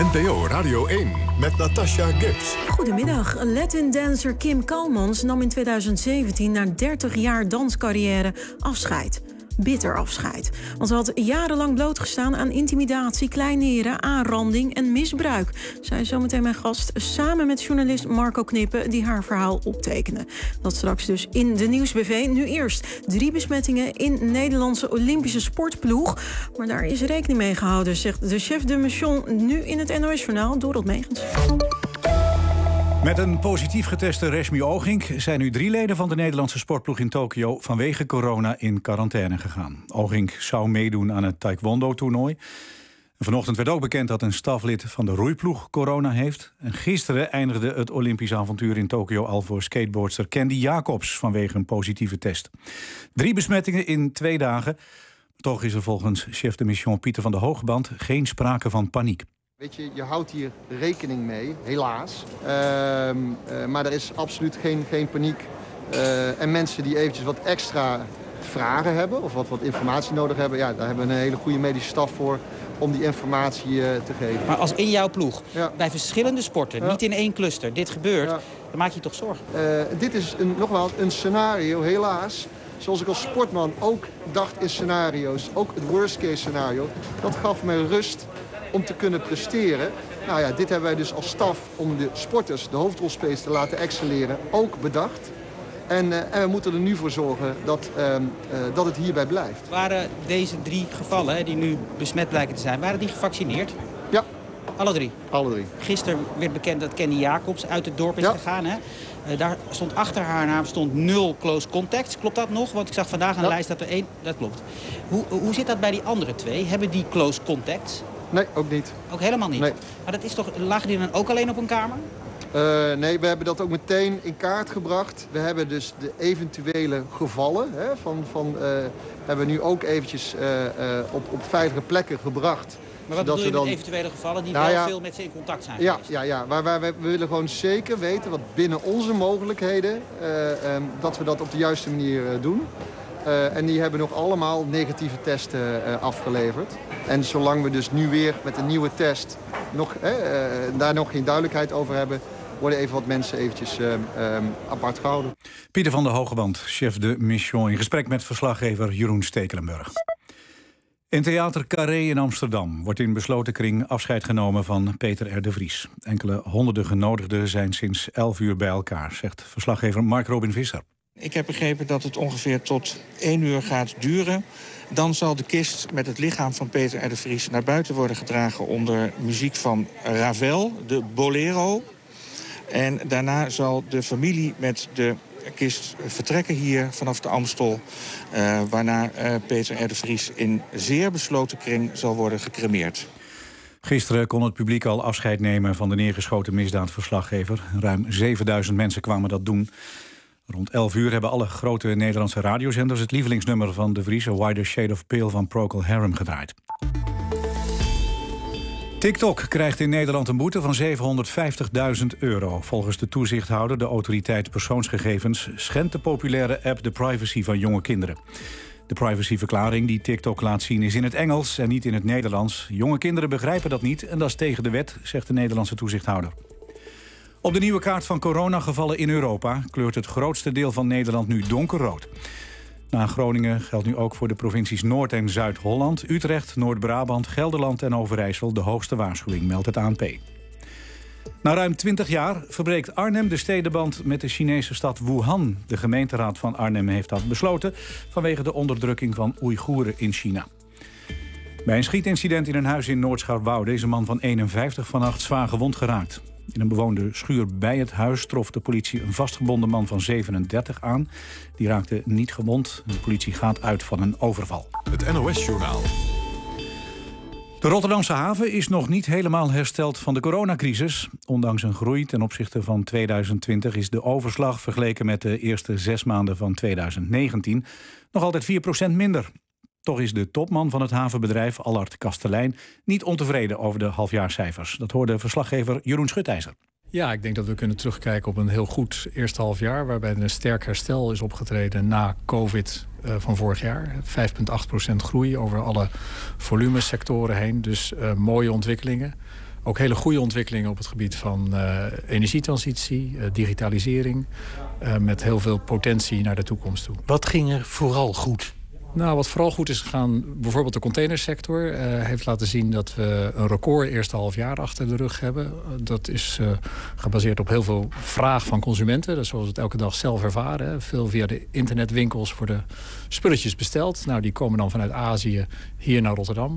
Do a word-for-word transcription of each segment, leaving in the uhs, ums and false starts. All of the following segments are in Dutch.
N P O Radio één met Natasha Gibbs. Goedemiddag. Latin-dancer Kim Kalmans nam in tweeduizend zeventien na dertig jaar danscarrière afscheid. Bitter afscheid. Want ze had jarenlang blootgestaan aan intimidatie, kleineren, aanranding en misbruik. Zij is zometeen mijn gast, samen met journalist Marco Knippen, die haar verhaal optekende. Dat straks dus in de Nieuws B V. Nu eerst drie besmettingen in Nederlandse Olympische sportploeg. Maar daar is rekening mee gehouden, zegt de chef de mission nu in het N O S-journaal, Dorot Megens. Met een positief geteste Reshmi Ogink zijn nu drie leden van de Nederlandse sportploeg in Tokio vanwege corona in quarantaine gegaan. Ogink zou meedoen aan het taekwondo-toernooi. Vanochtend werd ook bekend dat een staflid van de roeiploeg corona heeft. En gisteren eindigde het Olympisch avontuur in Tokio al voor skateboardster Candy Jacobs vanwege een positieve test. Drie besmettingen in twee dagen. Toch is er volgens chef de mission Pieter van der Hoogband geen sprake van paniek. Weet je, je houdt hier rekening mee, helaas. Uh, uh, maar er is absoluut geen, geen paniek. Uh, en mensen die eventjes wat extra vragen hebben of wat, wat informatie nodig hebben, ja, daar hebben we een hele goede medische staf voor om die informatie uh, te geven. Maar als in jouw ploeg, ja, bij verschillende sporten, ja, niet in één cluster, dit gebeurt, ja, dan maak je je toch zorgen? Uh, dit is een, nogmaals een scenario, helaas. Zoals ik als sportman ook dacht in scenario's, ook het worst case scenario, dat gaf mij rust om te kunnen presteren. Nou ja, dit hebben wij dus als staf om de sporters, de hoofdrolspelers te laten excelleren, ook bedacht. En, uh, en we moeten er nu voor zorgen dat, uh, uh, dat het hierbij blijft. Waren deze drie gevallen, die nu besmet blijken te zijn, waren die gevaccineerd? Ja. Alle drie? Alle drie. Gisteren werd bekend dat Candy Jacobs uit het dorp is, ja, gegaan. Hè? Uh, daar stond achter haar naam stond nul close contacts. Klopt dat nog? Want ik zag vandaag een, ja, lijst dat er één... Dat klopt. Hoe, hoe zit dat bij die andere twee? Hebben die close contacts? Nee, ook niet. Ook helemaal niet? Nee. Maar dat is toch, lagen die dan ook alleen op een kamer? Uh, nee, we hebben dat ook meteen in kaart gebracht. We hebben dus de eventuele gevallen hè, van, van, uh, hebben we nu ook eventjes uh, uh, op, op veilige plekken gebracht. Maar wat bedoel je dan met eventuele gevallen die nou, wel ja, veel met ze in contact zijn ja, geweest? Ja, ja. Maar, maar we willen gewoon zeker weten wat binnen onze mogelijkheden, uh, um, dat we dat op de juiste manier uh, doen. Uh, en die hebben nog allemaal negatieve testen uh, afgeleverd. En zolang we dus nu weer met een nieuwe test nog, uh, daar nog geen duidelijkheid over hebben, worden even wat mensen eventjes uh, um, apart gehouden. Pieter van der Hoogband, chef de mission, in gesprek met verslaggever Jeroen Stekelenburg. In Theater Carré in Amsterdam wordt in besloten kring afscheid genomen van Peter R. de Vries. Enkele honderden genodigden zijn sinds elf uur bij elkaar, zegt verslaggever Mark Robin Visser. Ik heb begrepen dat het ongeveer tot één uur gaat duren. Dan zal de kist met het lichaam van Peter R. de Vries naar buiten worden gedragen onder muziek van Ravel, de Bolero. En daarna zal de familie met de kist vertrekken hier vanaf de Amstel. Uh, waarna uh, Peter R. de Vries in zeer besloten kring zal worden gecremeerd. Gisteren kon het publiek al afscheid nemen van de neergeschoten misdaadverslaggever. Ruim zevenduizend mensen kwamen dat doen. Rond elf uur hebben alle grote Nederlandse radiozenders het lievelingsnummer van de Vries, A Wider Shade of Pale van Procol Harum, gedraaid. TikTok krijgt in Nederland een boete van zevenhonderdvijftigduizend euro. Volgens de toezichthouder, de autoriteit persoonsgegevens, schendt de populaire app de privacy van jonge kinderen. De privacyverklaring die TikTok laat zien is in het Engels en niet in het Nederlands. Jonge kinderen begrijpen dat niet en dat is tegen de wet, zegt de Nederlandse toezichthouder. Op de nieuwe kaart van coronagevallen in Europa kleurt het grootste deel van Nederland nu donkerrood. Na Groningen geldt nu ook voor de provincies Noord- en Zuid-Holland, Utrecht, Noord-Brabant, Gelderland en Overijssel de hoogste waarschuwing, meldt het A N P. Na ruim twintig jaar verbreekt Arnhem de stedenband met de Chinese stad Wuhan. De gemeenteraad van Arnhem heeft dat besloten vanwege de onderdrukking van Oeigoeren in China. Bij een schietincident in een huis in Noord-Scharwoude is een man van eenenvijftig vannacht zwaar gewond geraakt. In een bewoonde schuur bij het huis trof de politie een vastgebonden man van zevenendertig aan. Die raakte niet gewond. De politie gaat uit van een overval. Het N O S-journaal. De Rotterdamse haven is nog niet helemaal hersteld van de coronacrisis. Ondanks een groei ten opzichte van tweeduizend twintig is de overslag vergeleken met de eerste zes maanden van tweeduizend negentien nog altijd vier procent minder. Toch is de topman van het havenbedrijf, Allard Kastelein, niet ontevreden over de halfjaarcijfers. Dat hoorde verslaggever Jeroen Schutijzer. Ja, ik denk dat we kunnen terugkijken op een heel goed eerste halfjaar, waarbij er een sterk herstel is opgetreden na COVID uh, van vorig jaar. vijf komma acht procent groei over alle volumesectoren heen, dus uh, mooie ontwikkelingen. Ook hele goede ontwikkelingen op het gebied van uh, energietransitie, uh, digitalisering. Uh, met heel veel potentie naar de toekomst toe. Wat ging er vooral goed? Nou, wat vooral goed is gegaan, bijvoorbeeld de containersector uh, heeft laten zien dat we een record eerste half jaar achter de rug hebben. Uh, dat is uh, gebaseerd op heel veel vraag van consumenten. Dat is zoals we het elke dag zelf ervaren. Hè. Veel via de internetwinkels worden spulletjes besteld. Nou, die komen dan vanuit Azië hier naar Rotterdam.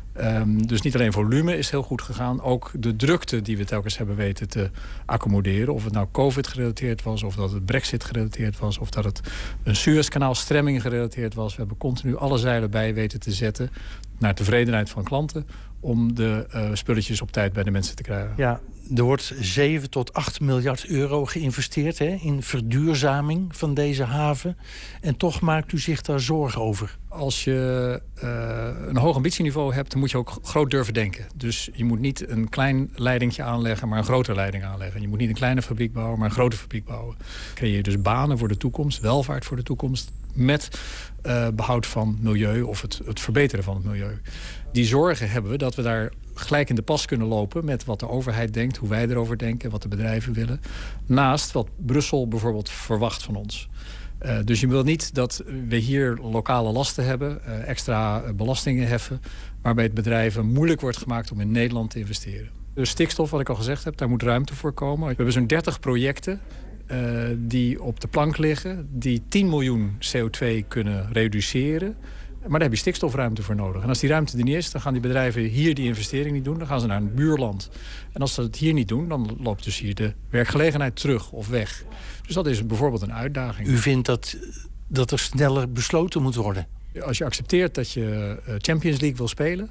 Um, dus niet alleen volume is heel goed gegaan. Ook de drukte die we telkens hebben weten te accommoderen. Of het nou COVID gerelateerd was, of dat het Brexit gerelateerd was, of dat het een Suezkanaalstremming gerelateerd was. We hebben continu alle zeilen bij weten te zetten naar tevredenheid van klanten om de uh, spulletjes op tijd bij de mensen te krijgen. Ja, er wordt zeven tot acht miljard euro geïnvesteerd hè, in verduurzaming van deze haven. En toch maakt u zich daar zorgen over. Als je uh, een hoog ambitieniveau hebt, dan moet je ook groot durven denken. Dus je moet niet een klein leidingje aanleggen, maar een grote leiding aanleggen. Je moet niet een kleine fabriek bouwen, maar een grote fabriek bouwen. Creëer je dus banen voor de toekomst, welvaart voor de toekomst, met uh, behoud van milieu of het, het verbeteren van het milieu. Die zorgen hebben we dat we daar gelijk in de pas kunnen lopen met wat de overheid denkt, hoe wij erover denken, wat de bedrijven willen. Naast wat Brussel bijvoorbeeld verwacht van ons. Uh, dus je wil niet dat we hier lokale lasten hebben, uh, extra belastingen heffen, waarbij het bedrijven moeilijk wordt gemaakt om in Nederland te investeren. Dus stikstof, wat ik al gezegd heb, daar moet ruimte voor komen. We hebben zo'n dertig projecten uh, die op de plank liggen, die tien miljoen C O twee kunnen reduceren. Maar daar heb je stikstofruimte voor nodig. En als die ruimte er niet is, dan gaan die bedrijven hier die investering niet doen. Dan gaan ze naar een buurland. En als ze het hier niet doen, dan loopt dus hier de werkgelegenheid terug of weg. Dus dat is bijvoorbeeld een uitdaging. U vindt dat, dat er sneller besloten moet worden? Als je accepteert dat je Champions League wil spelen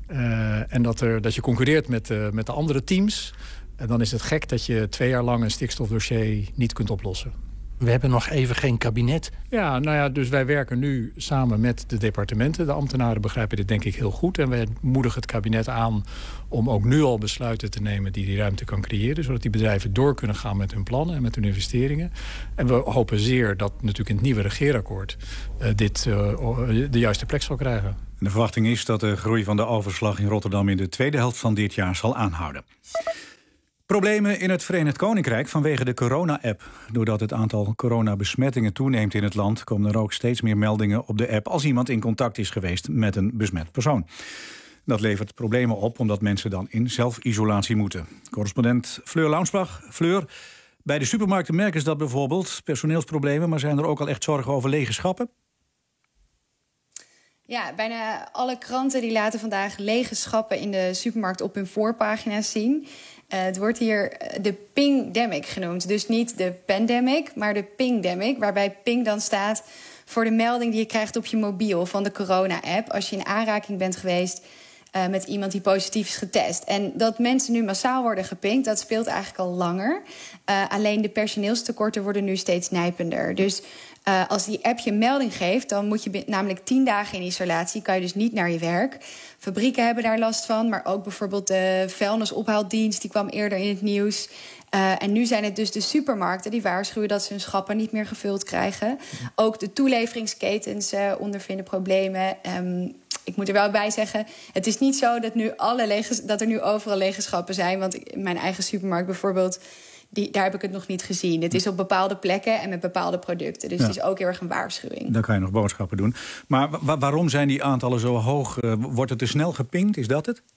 Uh, en dat, er, dat je concurreert met, uh, met de andere teams, en dan is het gek dat je twee jaar lang een stikstofdossier niet kunt oplossen. We hebben nog even geen kabinet. Ja, nou ja, dus wij werken nu samen met de departementen. De ambtenaren begrijpen dit denk ik heel goed. En wij moedigen het kabinet aan om ook nu al besluiten te nemen die die ruimte kan creëren. Zodat die bedrijven door kunnen gaan met hun plannen en met hun investeringen. En we hopen zeer dat natuurlijk in het nieuwe regeerakkoord uh, dit uh, de juiste plek zal krijgen. De verwachting is dat de groei van de overslag in Rotterdam in de tweede helft van dit jaar zal aanhouden. Problemen in het Verenigd Koninkrijk vanwege de corona-app. Doordat het aantal coronabesmettingen toeneemt in het land, komen er ook steeds meer meldingen op de app als iemand in contact is geweest met een besmet persoon. Dat levert problemen op omdat mensen dan in zelfisolatie moeten. Correspondent Fleur Launsbach. Fleur, bij de supermarkten merken ze dat bijvoorbeeld, personeelsproblemen, maar zijn er ook al echt zorgen over lege schappen? Ja, bijna alle kranten die laten vandaag lege schappen in de supermarkt op hun voorpagina's zien. Uh, het wordt hier de pingdemic genoemd. Dus niet de pandemic, maar de pingdemic. Waarbij ping dan staat voor de melding die je krijgt op je mobiel van de corona-app. Als je in aanraking bent geweest uh, met iemand die positief is getest. En dat mensen nu massaal worden gepinkt, dat speelt eigenlijk al langer. Uh, alleen de personeelstekorten worden nu steeds nijpender. Dus Uh, als die app je melding geeft, dan moet je namelijk tien dagen in isolatie. Kan je dus niet naar je werk. Fabrieken hebben daar last van, maar ook bijvoorbeeld de vuilnisophaaldienst, die kwam eerder in het nieuws. Uh, en nu zijn het dus de supermarkten die waarschuwen dat ze hun schappen niet meer gevuld krijgen. Ook de toeleveringsketens uh, ondervinden problemen. Um, ik moet er wel bij zeggen, het is niet zo dat, nu alle lege, dat er nu overal lege schappen zijn. Want in mijn eigen supermarkt bijvoorbeeld, Die, daar heb ik het nog niet gezien. Het is op bepaalde plekken en met bepaalde producten. Dus ja, het is ook heel erg een waarschuwing. Dan kan je nog boodschappen doen. Maar wa- waarom zijn die aantallen zo hoog? Uh, wordt het te snel gepinkt? Is dat het?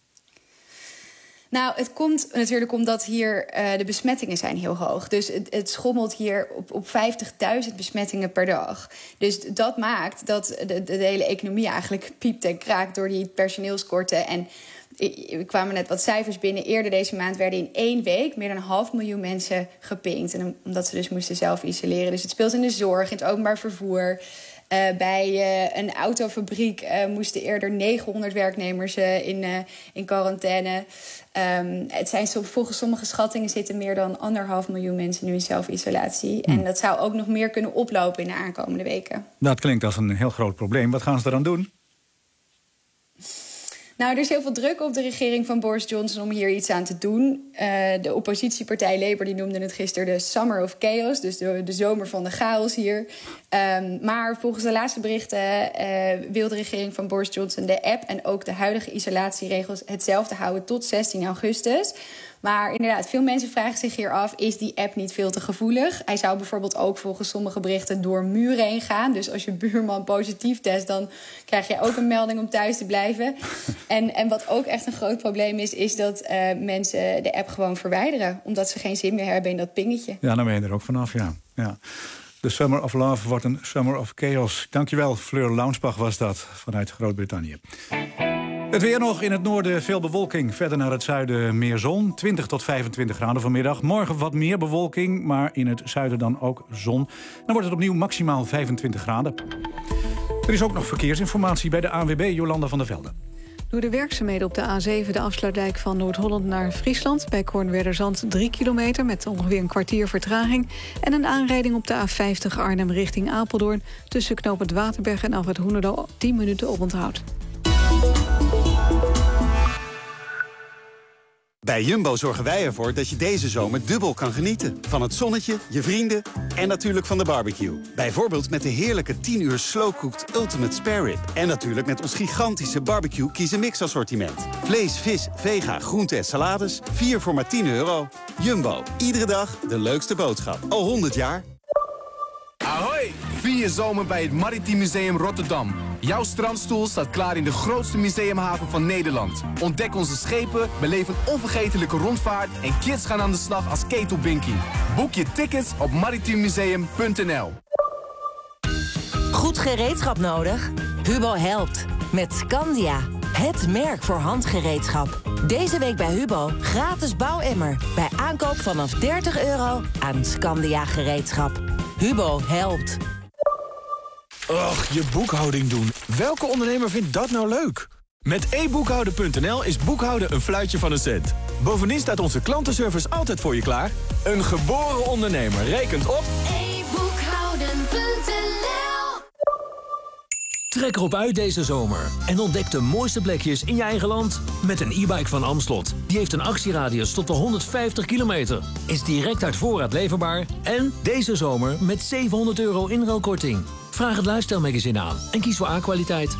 Nou, het komt natuurlijk omdat hier uh, de besmettingen zijn heel hoog. Dus het, het schommelt hier op, op vijftigduizend besmettingen per dag. Dus dat maakt dat de, de hele economie eigenlijk piept en kraakt door die personeelskorten. En er kwamen net wat cijfers binnen. Eerder deze maand werden in één week meer dan een half miljoen mensen gepinkt. En omdat ze dus moesten zelf isoleren. Dus het speelt in de zorg, in het openbaar vervoer. Uh, bij uh, een autofabriek uh, moesten eerder negenhonderd werknemers uh, in, uh, in quarantaine. Um, het zijn, volgens sommige schattingen zitten meer dan anderhalf miljoen mensen nu in zelfisolatie. Hm. En dat zou ook nog meer kunnen oplopen in de aankomende weken. Dat klinkt als een heel groot probleem. Wat gaan ze eraan doen? Nou, er is heel veel druk op de regering van Boris Johnson om hier iets aan te doen. Uh, de oppositiepartij Labour die noemde het gisteren de Summer of Chaos, dus de, de zomer van de chaos hier. Um, maar volgens de laatste berichten uh, wil de regering van Boris Johnson de app en ook de huidige isolatieregels hetzelfde houden tot zestien augustus. Maar inderdaad, veel mensen vragen zich hier af, is die app niet veel te gevoelig? Hij zou bijvoorbeeld ook volgens sommige berichten door muren heen gaan. Dus als je buurman positief test, dan krijg je ook een melding om thuis te blijven. En, en wat ook echt een groot probleem is, is dat uh, mensen de app gewoon verwijderen. Omdat ze geen zin meer hebben in dat pingetje. Ja, dan ben je er ook vanaf, ja. ja. De Summer of Love wordt een Summer of Chaos. Dankjewel, Fleur Launsbach was dat, vanuit Groot-Brittannië. Het weer nog, in het noorden veel bewolking. Verder naar het zuiden meer zon. twintig tot vijfentwintig graden vanmiddag. Morgen wat meer bewolking, maar in het zuiden dan ook zon. Dan wordt het opnieuw maximaal vijfentwintig graden. Er is ook nog verkeersinformatie bij de A N W B, Jolanda van der Velde. Door de werkzaamheden op de A zeven, de afsluitdijk van Noord-Holland naar Friesland, bij Kornwerderzand drie kilometer met ongeveer een kwartier vertraging. En een aanrijding op de A vijftig Arnhem richting Apeldoorn. Tussen knooppunt Waterberg en Afrit Hoenderloo tien minuten oponthoud. Bij Jumbo zorgen wij ervoor dat je deze zomer dubbel kan genieten. Van het zonnetje, je vrienden en natuurlijk van de barbecue. Bijvoorbeeld met de heerlijke tien uur slow-cooked Ultimate Spare Rib. En natuurlijk met ons gigantische barbecue kies-en-mix assortiment. Vlees, vis, vega, groenten en salades. vier voor maar tien euro. Jumbo, iedere dag de leukste boodschap. Al honderd jaar. Ahoy! Vier je zomer bij het Maritiem Museum Rotterdam. Jouw strandstoel staat klaar in de grootste museumhaven van Nederland. Ontdek onze schepen, beleef een onvergetelijke rondvaart en kids gaan aan de slag als ketelbinky. Boek je tickets op maritiem museum punt n l. Goed gereedschap nodig? Hubo helpt. Met Scandia. Het merk voor handgereedschap. Deze week bij Hubo gratis bouwemmer. Bij aankoop vanaf dertig euro aan Scandia gereedschap. Hubo helpt. Och, je boekhouding doen. Welke ondernemer vindt dat nou leuk? Met e boekhouden punt n l is boekhouden een fluitje van een cent. Bovendien staat onze klantenservice altijd voor je klaar. Een geboren ondernemer rekent op e boekhouden punt n l. Trek erop uit deze zomer en ontdek de mooiste plekjes in je eigen land met een e-bike van Amslot. Die heeft een actieradius tot de honderdvijftig kilometer, is direct uit voorraad leverbaar en deze zomer met zevenhonderd euro inruilkorting. Vraag het Lifestyle Magazine aan en kies voor A-kwaliteit.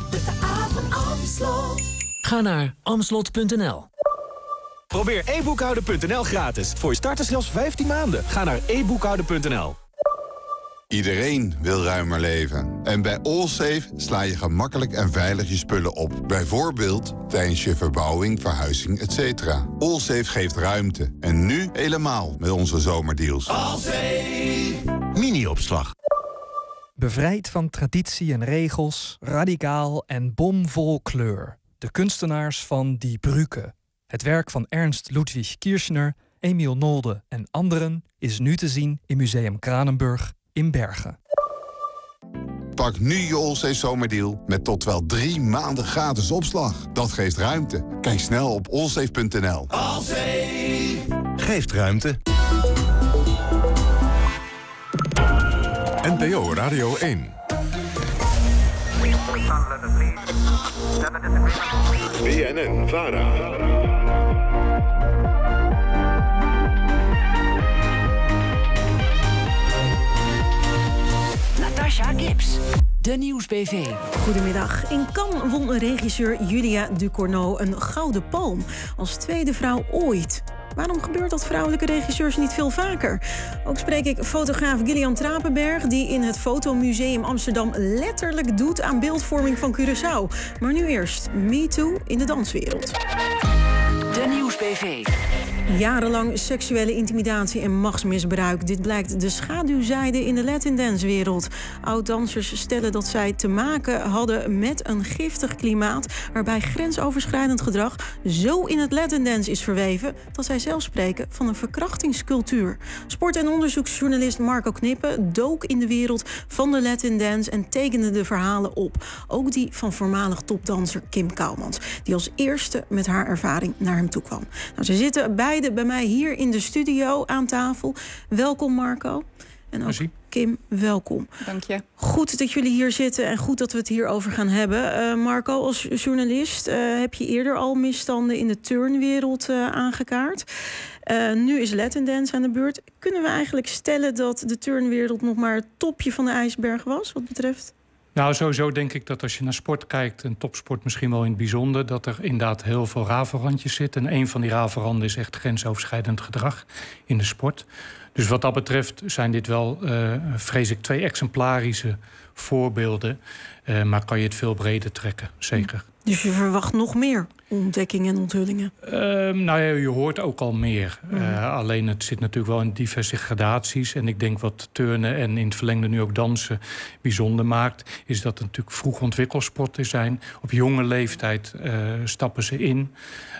Ga naar amslot punt n l. Probeer e boekhouden punt n l gratis. Voor je starters zelfs vijftien maanden. Ga naar e boekhouden punt n l. Iedereen wil ruimer leven. En bij Allsafe sla je gemakkelijk en veilig je spullen op. Bijvoorbeeld tijdens je verbouwing, verhuizing, et cetera. Allsafe geeft ruimte. En nu helemaal met onze zomerdeals. Allsafe. Mini-opslag. Bevrijd van traditie en regels, radicaal en bomvol kleur. De kunstenaars van Die Brücke. Het werk van Ernst Ludwig Kirchner, Emiel Nolde en anderen is nu te zien in Museum Kranenburg in Bergen. Pak nu je Allsafe zomerdeal met tot wel drie maanden gratis opslag. Dat geeft ruimte. Kijk snel op allsafe punt n l. Allsafe geeft ruimte. N P O Radio één. B N N Vara. Natasha Gibbs, de Nieuws-B V. Goedemiddag. In Cannes won regisseur Julia Ducournau een Gouden Palm. Als tweede vrouw ooit. Waarom gebeurt dat vrouwelijke regisseurs niet veel vaker? Ook spreek ik fotograaf Gillian Trapenberg, die in het Fotomuseum Amsterdam letterlijk doet aan beeldvorming van Curaçao. Maar nu eerst Me Too in de danswereld. De Nieuws-B V. Jarenlang seksuele intimidatie en machtsmisbruik. Dit blijkt de schaduwzijde in de Latin dance-wereld. Oud-dansers stellen dat zij te maken hadden met een giftig klimaat, waarbij grensoverschrijdend gedrag zo in het Latin dance is verweven dat zij zelf spreken van een verkrachtingscultuur. Sport- en onderzoeksjournalist Marco Knippen dook in de wereld van de Latin dance en tekende de verhalen op. Ook die van voormalig topdanser Kim Kouwmans, die als eerste met haar ervaring naar hem toe kwam. Nou, ze zitten beide bij mij hier in de studio aan tafel. Welkom Marco. En ook Kim, welkom. Dank je. Goed dat jullie hier zitten en goed dat we het hierover gaan hebben. Uh, Marco, als journalist uh, heb je eerder al misstanden in de turnwereld uh, aangekaart. Uh, nu is Latin Dance aan de beurt. Kunnen we eigenlijk stellen dat de turnwereld nog maar het topje van de ijsberg was, wat betreft? Nou, sowieso denk ik dat als je naar sport kijkt, en topsport misschien wel in het bijzonder, dat er inderdaad heel veel rafelrandjes zitten. En een van die rafelranden is echt grensoverschrijdend gedrag in de sport. Dus wat dat betreft zijn dit wel, uh, vrees ik, twee exemplarische voorbeelden. Uh, maar kan je het veel breder trekken, zeker. Dus je verwacht nog meer ontdekkingen en onthullingen? Uh, nou ja, je hoort ook al meer. Mm. Uh, alleen het zit natuurlijk wel in diverse gradaties. En ik denk wat turnen en in het verlengde nu ook dansen bijzonder maakt, is dat het natuurlijk vroeg ontwikkelsporten zijn. Op jonge leeftijd uh, stappen ze in.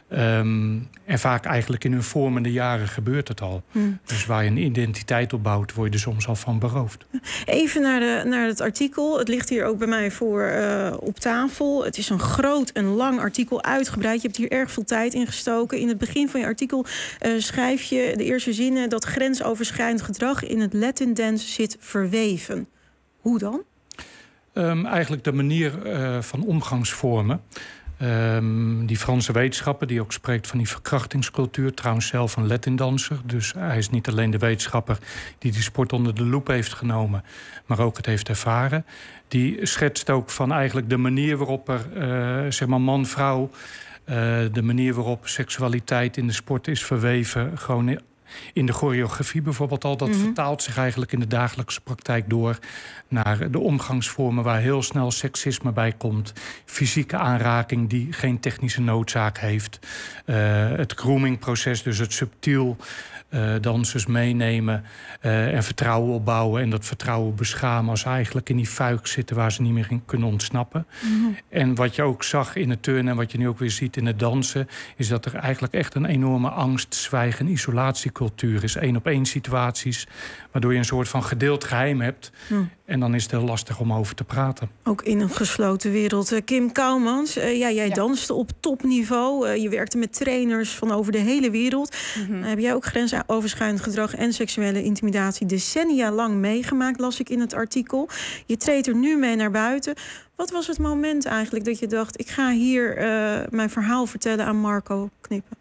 Um, en vaak eigenlijk in hun vormende jaren gebeurt het al. Mm. Dus waar je een identiteit op bouwt, word je er soms al van beroofd. Even naar, de, naar het artikel. Het ligt hier ook bij mij voor uh, op tafel. Het is een groot en lang artikel, uitgebreid. Je hebt hier erg veel tijd in gestoken. In het begin van je artikel uh, schrijf je de eerste zinnen dat grensoverschrijdend gedrag in het Latin dance zit verweven. Hoe dan? Um, eigenlijk de manier uh, van omgangsvormen. Um, die Franse wetenschapper die ook spreekt van die verkrachtingscultuur, trouwens zelf een Latin-danser. Dus hij is niet alleen de wetenschapper die die sport onder de loep heeft genomen, maar ook het heeft ervaren. Die schetst ook van eigenlijk de manier waarop er, uh, zeg maar man-vrouw, uh, de manier waarop seksualiteit in de sport is verweven, gewoon in de choreografie bijvoorbeeld al. Dat mm-hmm. vertaalt zich eigenlijk in de dagelijkse praktijk door naar de omgangsvormen waar heel snel seksisme bij komt. Fysieke aanraking die geen technische noodzaak heeft. Uh, het groomingproces, dus het subtiel uh, dansers meenemen uh, en vertrouwen opbouwen. En dat vertrouwen beschamen als ze eigenlijk in die fuik zitten waar ze niet meer in kunnen ontsnappen. Mm-hmm. En wat je ook zag in het turnen en wat je nu ook weer ziet in het dansen, is dat er eigenlijk echt een enorme angst, zwijgen en isolatiecultuur is. Één op één situaties, waardoor je een soort van gedeeld geheim hebt. Mm. En dan is het heel lastig om over te praten. Ook in een gesloten wereld. Kim Kouwmans, uh, ja, jij ja. danste op topniveau. Uh, je werkte met trainers van over de hele wereld. Mm-hmm. Uh, heb jij ook grensoverschrijdend gedrag en seksuele intimidatie decennia lang meegemaakt, las ik in het artikel. Je treedt er nu mee naar buiten. Wat was het moment eigenlijk dat je dacht, ik ga hier uh, mijn verhaal vertellen aan Marco Knippen?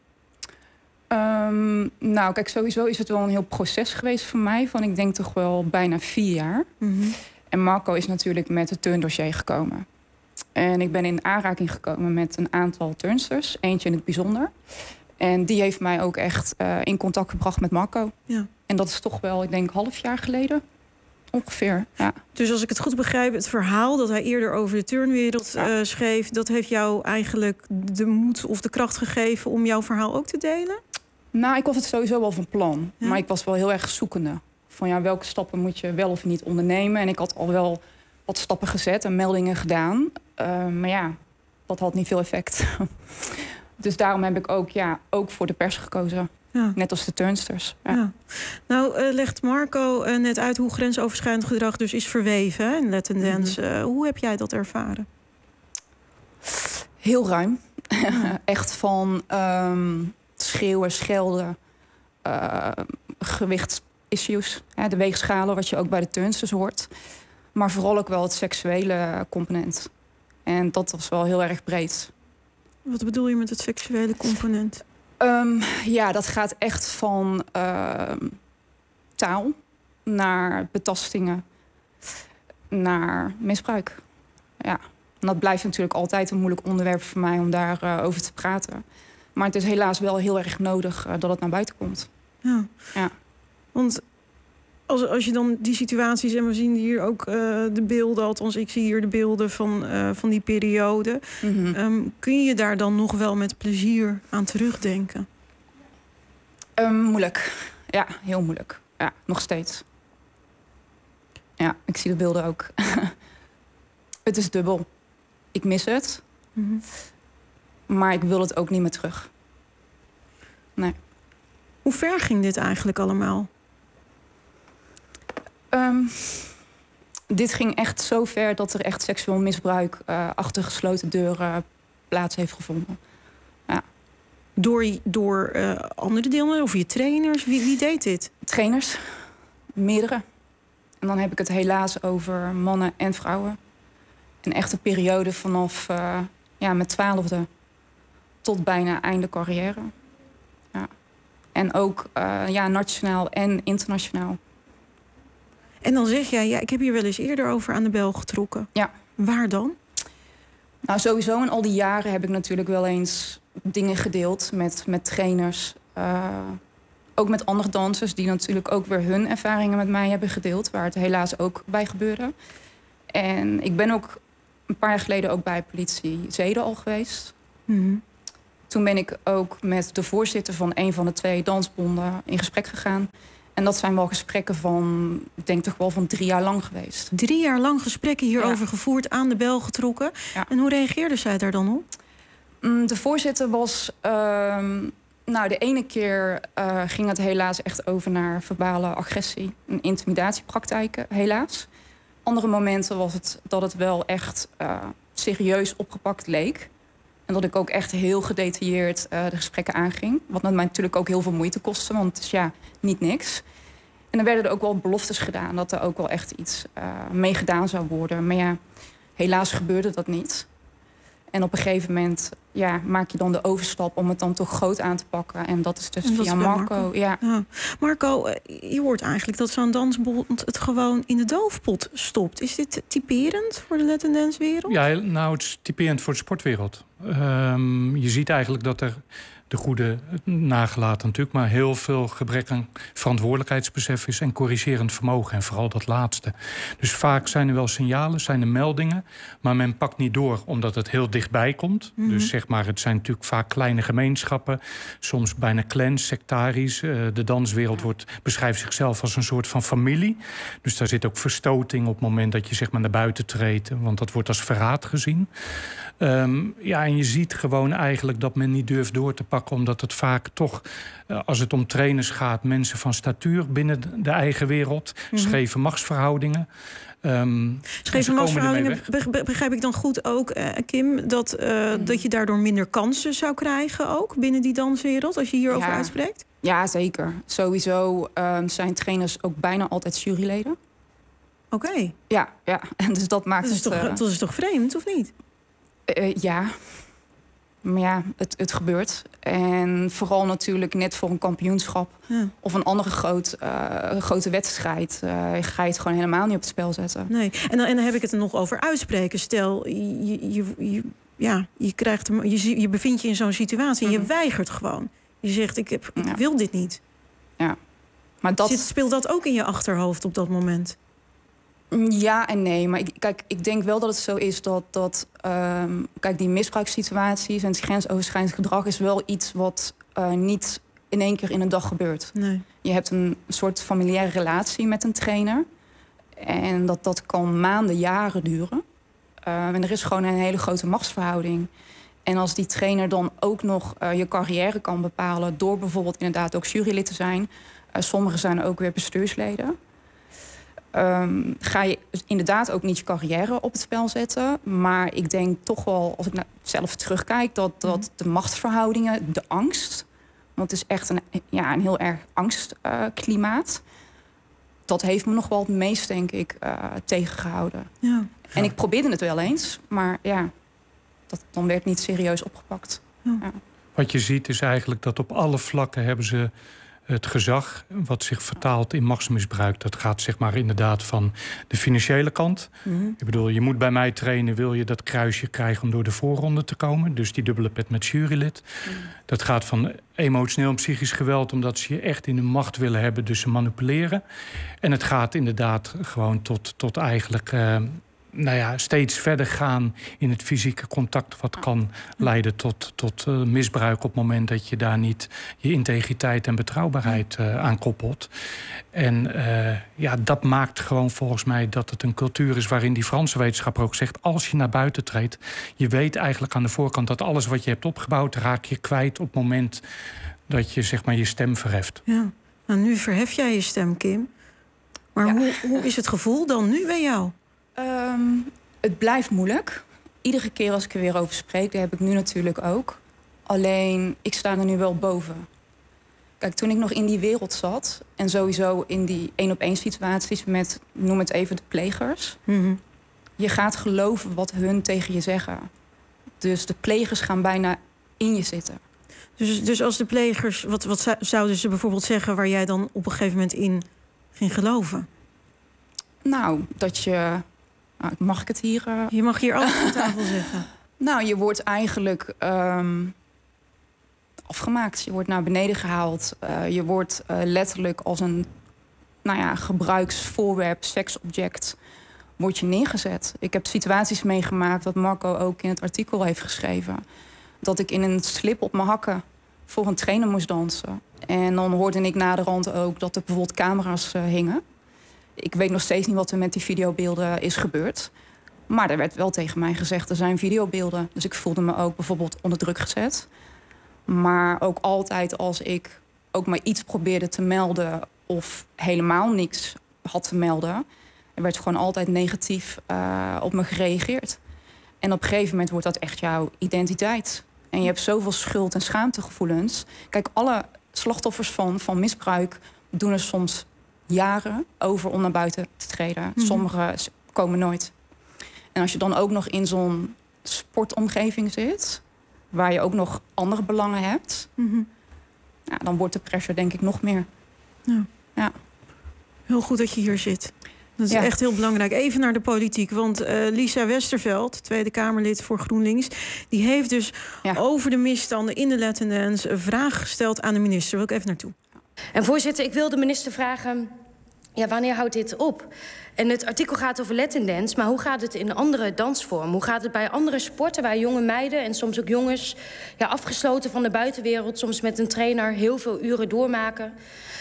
Um, nou, kijk, sowieso is het wel een heel proces geweest voor mij. Van ik denk toch wel bijna vier jaar. Mm-hmm. En Marco is natuurlijk met het turndossier gekomen. En ik ben in aanraking gekomen met een aantal turnsters. Eentje in het bijzonder. En die heeft mij ook echt uh, in contact gebracht met Marco. Ja. En dat is toch wel, ik denk, half jaar geleden. Ongeveer, ja. Dus als ik het goed begrijp, het verhaal dat hij eerder over de turnwereld ja. uh, schreef, dat heeft jou eigenlijk de moed of de kracht gegeven om jouw verhaal ook te delen? Nou, ik was het sowieso wel van plan. Ja. Maar ik was wel heel erg zoekende. Van ja, welke stappen moet je wel of niet ondernemen? En ik had al wel wat stappen gezet en meldingen gedaan. Uh, maar ja, dat had niet veel effect. Dus daarom heb ik ook, ja, ook voor de pers gekozen. Ja. Net als de turnsters. Ja. Ja. Nou, uh, legt Marco uh, net uit hoe grensoverschrijdend gedrag dus is verweven hè, in Latin Dance. Mm-hmm. Uh, hoe heb jij dat ervaren? Heel ruim. Ja. Echt van um, schreeuwen, schelden, uh, gewichtsissues. Hè, de weegschalen, wat je ook bij de turnsters hoort. Maar vooral ook wel het seksuele component. En dat was wel heel erg breed. Wat bedoel je met het seksuele component? Um, ja, dat gaat echt van uh, taal naar betastingen, naar misbruik. Ja, en dat blijft natuurlijk altijd een moeilijk onderwerp voor mij om daarover uh, over te praten. Maar het is helaas wel heel erg nodig uh, dat het naar buiten komt. Ja, ja. Want als, als je dan die situaties, en we zien hier ook uh, de beelden, althans ik zie hier de beelden van, uh, van die periode. Mm-hmm. Um, kun je daar dan nog wel met plezier aan terugdenken? Um, moeilijk. Ja, heel moeilijk. Ja, nog steeds. Ja, ik zie de beelden ook. Het is dubbel. Ik mis het. Mm-hmm. Maar ik wil het ook niet meer terug. Nee. Hoe ver ging dit eigenlijk allemaal? Um, dit ging echt zo ver dat er echt seksueel misbruik uh, achter gesloten deuren plaats heeft gevonden. Ja. Door, door uh, andere deelnemers of je trainers? Wie, wie deed dit? Trainers. Meerdere. En dan heb ik het helaas over mannen en vrouwen. Een echte periode vanaf uh, ja, mijn twaalfde tot bijna einde carrière. Ja. En ook uh, ja, nationaal en internationaal. En dan zeg jij, ja, ik heb hier wel eens eerder over aan de bel getrokken. Ja. Waar dan? Nou, sowieso in al die jaren heb ik natuurlijk wel eens dingen gedeeld met, met trainers. Uh, ook met andere dansers die natuurlijk ook weer hun ervaringen met mij hebben gedeeld. Waar het helaas ook bij gebeurde. En ik ben ook een paar jaar geleden ook bij politie Zeden al geweest. Mm-hmm. Toen ben ik ook met de voorzitter van een van de twee dansbonden in gesprek gegaan. En dat zijn wel gesprekken van, ik denk toch wel van drie jaar lang geweest. Drie jaar lang gesprekken hierover ja. gevoerd, aan de bel getrokken. Ja. En hoe reageerde zij daar dan op? De voorzitter was... Uh, nou, de ene keer uh, ging het helaas echt over naar verbale agressie en intimidatiepraktijken, helaas. Andere momenten was het dat het wel echt uh, serieus opgepakt leek. En dat ik ook echt heel gedetailleerd uh, de gesprekken aanging. Wat met mij natuurlijk ook heel veel moeite kostte, want het is ja, niet niks. En dan werden er ook wel beloftes gedaan dat er ook wel echt iets uh, mee gedaan zou worden. Maar ja, helaas gebeurde dat niet. En op een gegeven moment ja, maak je dan de overstap om het dan toch groot aan te pakken. En dat is dus dat via is Marco. Marco. Ja. Ja. Marco, je hoort eigenlijk dat zo'n dansbond het gewoon in de doofpot stopt. Is dit typerend voor de Let and Dance wereld? Ja, nou, het is typerend voor de sportwereld. Um, je ziet eigenlijk dat er de goede nagelaten natuurlijk, maar heel veel gebrek aan verantwoordelijkheidsbesef is en corrigerend vermogen. En vooral dat laatste. Dus vaak zijn er wel signalen, zijn er meldingen, maar men pakt niet door omdat het heel dichtbij komt. Mm-hmm. Dus zeg maar, het zijn natuurlijk vaak kleine gemeenschappen, soms bijna clans, sectarisch. Uh, de danswereld wordt, beschrijft zichzelf als een soort van familie. Dus daar zit ook verstoting op het moment dat je zeg maar naar buiten treedt, want dat wordt als verraad gezien. Um, ja, en je ziet gewoon eigenlijk dat men niet durft door te pakken, omdat het vaak toch, als het om trainers gaat, mensen van statuur binnen de eigen wereld, mm-hmm. scheve machtsverhoudingen. Um, scheve machtsverhoudingen, begrijp ik dan goed ook, uh, Kim, dat, uh, mm-hmm. dat je daardoor minder kansen zou krijgen ook binnen die danswereld, als je hierover ja. uitspreekt? Ja, zeker. Sowieso um, zijn trainers ook bijna altijd juryleden. Oké. Okay. Ja, ja, en dus dat maakt dat is het... Toch, uh, dat is toch vreemd, of niet? Uh, ja, maar ja, het, het gebeurt. En vooral natuurlijk net voor een kampioenschap ja. of een andere groot, uh, grote wedstrijd uh, ga je het gewoon helemaal niet op het spel zetten. Nee, en dan, en dan heb ik het er nog over uitspreken. Stel, je, je, je, ja, je, krijgt, je, je bevindt je in zo'n situatie en je mm-hmm. weigert gewoon. Je zegt, ik, heb, ik ja. wil dit niet. Ja, maar dat... Zit, speelt dat ook in je achterhoofd op dat moment? Ja en nee, maar ik, kijk, ik denk wel dat het zo is dat, dat um, kijk, die misbruikssituaties en het grensoverschrijdend gedrag is wel iets wat uh, niet in één keer in een dag gebeurt. Nee. Je hebt een soort familiaire relatie met een trainer en dat, dat kan maanden, jaren duren. Uh, en er is gewoon een hele grote machtsverhouding. En als die trainer dan ook nog uh, je carrière kan bepalen door bijvoorbeeld inderdaad ook jurylid te zijn. Uh, sommigen zijn ook weer bestuursleden. Um, ga je inderdaad ook niet je carrière op het spel zetten. Maar ik denk toch wel, als ik nou zelf terugkijk, dat, dat de machtsverhoudingen, de angst, want het is echt een, ja, een heel erg angstklimaat, uh, dat heeft me nog wel het meest, denk ik, uh, tegengehouden. Ja. En ik probeerde het wel eens, maar ja, dat, dan werd niet serieus opgepakt. Ja. Ja. Wat je ziet is eigenlijk dat op alle vlakken hebben ze het gezag wat zich vertaalt in machtsmisbruik. Dat gaat zeg maar inderdaad van de financiële kant. Mm-hmm. Ik bedoel, je moet bij mij trainen, wil je dat kruisje krijgen om door de voorronde te komen. Dus die dubbele pet met jurylid. Mm-hmm. Dat gaat van emotioneel en psychisch geweld, omdat ze je echt in hun macht willen hebben, dus ze manipuleren. En het gaat inderdaad gewoon tot, tot eigenlijk Uh, nou ja, steeds verder gaan in het fysieke contact, wat kan leiden tot, tot uh, misbruik op het moment dat je daar niet je integriteit en betrouwbaarheid uh, aan koppelt. En uh, ja, dat maakt gewoon volgens mij dat het een cultuur is waarin die Franse wetenschapper ook zegt, als je naar buiten treedt, je weet eigenlijk aan de voorkant dat alles wat je hebt opgebouwd, raak je kwijt op het moment dat je zeg maar je stem verheft. Ja, nou nu verhef jij je stem, Kim. Maar ja. hoe, hoe is het gevoel dan nu bij jou? Um, het blijft moeilijk. Iedere keer als ik er weer over spreek, dat heb ik nu natuurlijk ook. Alleen, ik sta er nu wel boven. Kijk, toen ik nog in die wereld zat... en sowieso in die één-op-één situaties met, noem het even, de plegers... Mm-hmm. je gaat geloven wat hun tegen je zeggen. Dus de plegers gaan bijna in je zitten. Dus, dus als de plegers... Wat, wat zou- zouden ze bijvoorbeeld zeggen... waar jij dan op een gegeven moment in ging geloven? Nou, dat je... Nou, mag ik het hier... Uh... Je mag hier alles op tafel zeggen. Nou, je wordt eigenlijk um, afgemaakt. Je wordt naar beneden gehaald. Uh, je wordt uh, letterlijk als een nou ja, gebruiksvoorwerp, seksobject... word je neergezet. Ik heb situaties meegemaakt... wat Marco ook in het artikel heeft geschreven... dat ik in een slip op mijn hakken voor een trainer moest dansen. En dan hoorde ik naderhand ook dat er bijvoorbeeld camera's uh, hingen. Ik weet nog steeds niet wat er met die videobeelden is gebeurd. Maar er werd wel tegen mij gezegd, er zijn videobeelden. Dus ik voelde me ook bijvoorbeeld onder druk gezet. Maar ook altijd als ik ook maar iets probeerde te melden... of helemaal niks had te melden... er werd gewoon altijd negatief uh, op me gereageerd. En op een gegeven moment wordt dat echt jouw identiteit. En je hebt zoveel schuld- en schaamtegevoelens. Kijk, alle slachtoffers van, van misbruik doen er soms jaren over om naar buiten te treden. Mm-hmm. Sommigen komen nooit. En als je dan ook nog in zo'n sportomgeving zit... waar je ook nog andere belangen hebt... Mm-hmm. ja, dan wordt de pressure denk ik nog meer. Ja. Ja. Heel goed dat je hier zit. Dat is ja. echt heel belangrijk. Even naar de politiek, want uh, Lisa Westerveld... Tweede Kamerlid voor GroenLinks... die heeft dus ja. over de misstanden in de Latin Dance... een vraag gesteld aan de minister. Wil ik even naartoe. En voorzitter, ik wil de minister vragen... ja, wanneer houdt dit op? En het artikel gaat over Latin Dance, maar hoe gaat het in andere dansvormen? Hoe gaat het bij andere sporten waar jonge meiden en soms ook jongens... ja, afgesloten van de buitenwereld, soms met een trainer... heel veel uren doormaken...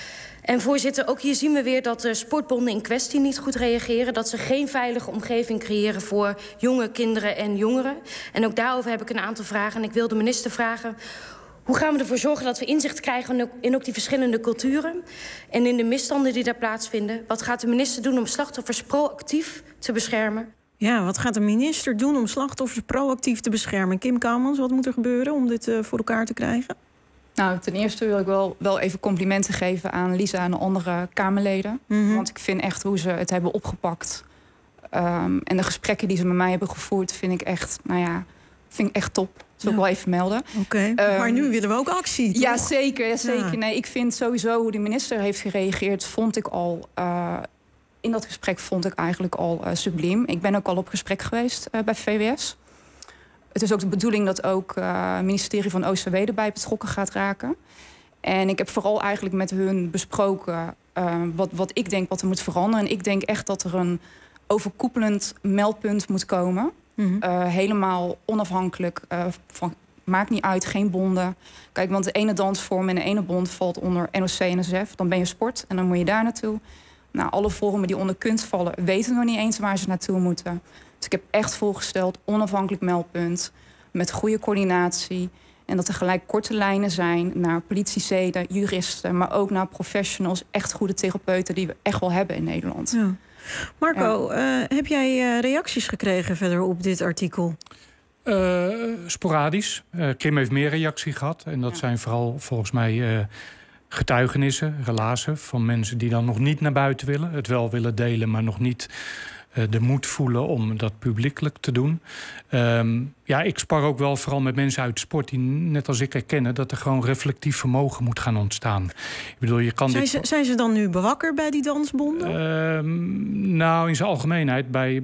En voorzitter, ook hier zien we weer dat de sportbonden in kwestie niet goed reageren. Dat ze geen veilige omgeving creëren voor jonge kinderen en jongeren. En ook daarover heb ik een aantal vragen. En ik wil de minister vragen... hoe gaan we ervoor zorgen dat we inzicht krijgen in ook die verschillende culturen... en in de misstanden die daar plaatsvinden? Wat gaat de minister doen om slachtoffers proactief te beschermen? Ja, wat gaat de minister doen om slachtoffers proactief te beschermen? Kim Kaalmans, wat moet er gebeuren om dit uh, voor elkaar te krijgen? Nou, ten eerste wil ik wel, wel even complimenten geven aan Lisa en de andere Kamerleden. Mm-hmm. Want ik vind echt hoe ze het hebben opgepakt... Um, en de gesprekken die ze met mij hebben gevoerd... vind ik echt, nou ja, vind ik echt top. Dat wil ik ja. wel even melden. Oké, okay. um, maar nu willen we ook actie, toch? Ja, zeker. Ja, zeker. Ja. Nee, ik vind sowieso hoe de minister heeft gereageerd... vond ik al... Uh, in dat gesprek vond ik eigenlijk al uh, subliem. Ik ben ook al op gesprek geweest uh, bij V W S... Het is ook de bedoeling dat ook uh, het ministerie van O C W erbij betrokken gaat raken. En ik heb vooral eigenlijk met hun besproken uh, wat, wat ik denk wat er moet veranderen. En ik denk echt dat er een overkoepelend meldpunt moet komen. Mm-hmm. Uh, helemaal onafhankelijk. Uh, van, maakt niet uit, geen bonden. Kijk, want de ene dansvorm en de ene bond valt onder N O C en N S F. Dan ben je sport en dan moet je daar naartoe. Nou, alle vormen die onder kunst vallen weten nog niet eens waar ze naartoe moeten. Dus ik heb echt voorgesteld, onafhankelijk meldpunt... met goede coördinatie. En dat er gelijk korte lijnen zijn naar politiezeden, juristen... maar ook naar professionals, echt goede therapeuten... die we echt wel hebben in Nederland. Ja. Marco, ja. Uh, heb jij uh, reacties gekregen verder op dit artikel? Uh, sporadisch. Uh, Kim heeft meer reactie gehad. En dat ja. zijn vooral volgens mij... Uh, getuigenissen, relazen van mensen die dan nog niet naar buiten willen. Het wel willen delen, maar nog niet... Uh, de moed voelen om dat publiekelijk te doen. Um, ja, ik spar ook wel vooral met mensen uit sport... die net als ik erkennen dat er gewoon reflectief vermogen moet gaan ontstaan. Ik bedoel, je kan zijn, dit... ze, zijn ze dan nu bewakker bij die dansbonden? Uh, nou, in zijn algemeenheid. Bij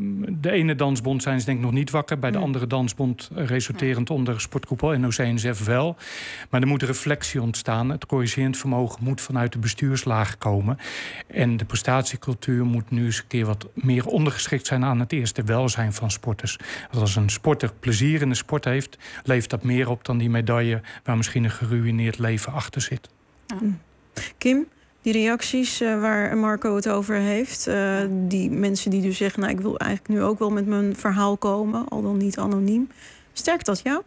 de ene dansbond zijn ze denk ik nog niet wakker. Bij de mm. andere dansbond, resulterend ja. onder sportkoepel N O C en N S F wel. Maar er moet reflectie ontstaan. Het corrigerend vermogen moet vanuit de bestuurslaag komen. En de prestatiecultuur moet nu eens een keer wat meer ondergeschikt zijn aan het eerste welzijn van sporters. Want als een sporter plezier in de sport heeft, levert dat meer op dan die medaille waar misschien een geruïneerd leven achter zit. Ja. Kim, die reacties uh, waar Marco het over heeft, uh, die mensen die dus zeggen, nou, ik wil eigenlijk nu ook wel met mijn verhaal komen, al dan niet anoniem. Sterkt dat jou?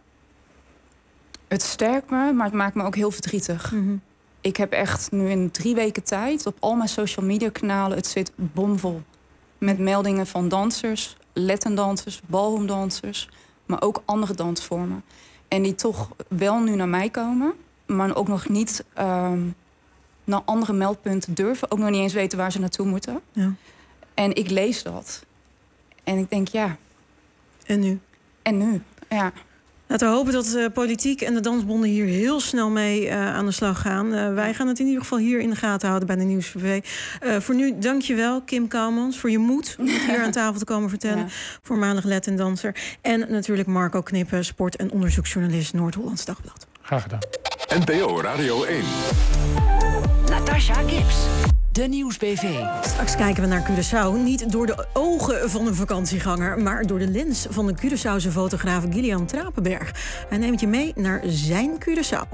Het sterkt me, maar het maakt me ook heel verdrietig. Mm-hmm. Ik heb echt nu in drie weken tijd op al mijn social media kanalen, het zit bomvol. Met meldingen van dansers, Latin-dansers, ballroomdansers, maar ook andere dansvormen. En die toch wel nu naar mij komen maar ook nog niet um, naar andere meldpunten durven. Ook nog niet eens weten waar ze naartoe moeten. Ja. En ik lees dat. En ik denk, ja. En nu? En nu, ja. Laten we hopen dat de politiek en de dansbonden hier heel snel mee uh, aan de slag gaan. Uh, wij gaan het in ieder geval hier in de gaten houden bij de Nieuwsbv. Uh, voor nu, dank je wel, Kim Kaalmans, voor je moed om hier aan tafel te komen vertellen. Ja. Voormalig Latin-danser. En natuurlijk Marco Knippen, sport- en onderzoeksjournalist, Noord-Hollands Dagblad. Graag gedaan. N P O Radio één. Natasha Gibbs. De Nieuwsbv. Straks kijken we naar Curaçao. Niet door de ogen van een vakantieganger, maar door de lens van de Curaçaose fotograaf Gillian Trapenberg. Hij neemt je mee naar zijn Curaçao.